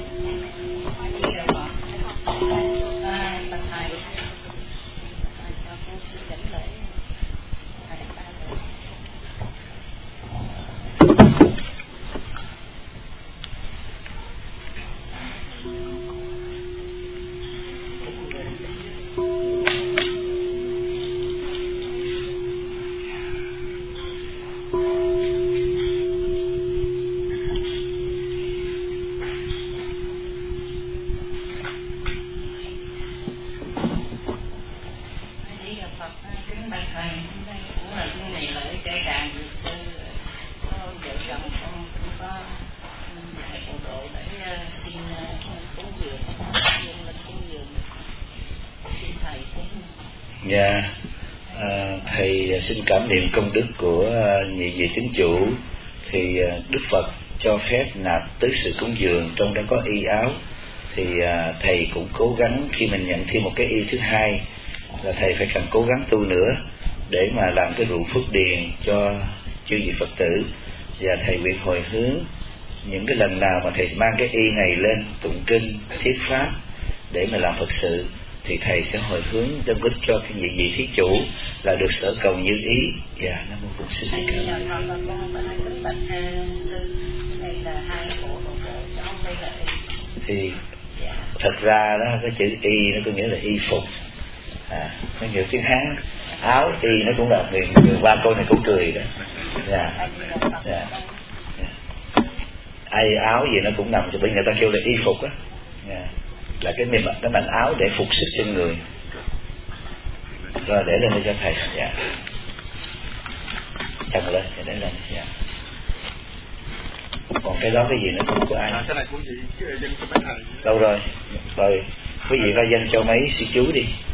thầy xin cảm niệm công đức của nhị vị tín chủ. Thì Đức Phật cho phép nạp tứ sự cúng dường, trong đó có y áo. Thì thầy cũng cố gắng khi mình nhận thêm một cái y thứ hai là thầy phải càng cố gắng tu nữa để mà làm cái ruộng phước điền cho chư vị Phật tử. Và thầy nguyện hồi hướng những cái lần nào mà thầy mang cái y này lên tụng kinh thuyết pháp để mà làm Phật sự, thì thầy sẽ hồi hướng dân ích cho cái vị thí chủ là được sở cầu như ý. Dạ, Nam mô Bổn Sư Thích Ca Mâu Ni Phật. Thì thật ra đó, cái chữ y nó có nghĩa là y phục, nó nhiều tiếng Hán. Áo y nó cũng là người ba cô này cũng cười đó. Dạ, dạ. Ai áo gì nó cũng nằm cho bên người ta kêu là y phục á. Là cái mảnh áo để phục sức trên người. Rồi để lên đây cho thầy. Dạ. Chồng lên, để lên. Dạ. Còn cái đó cái gì nữa không của ai? Cái này của gì? Dân cho mấy thầy. Đâu rồi? Rồi. quý vị ra danh cho mấy sư chú đi.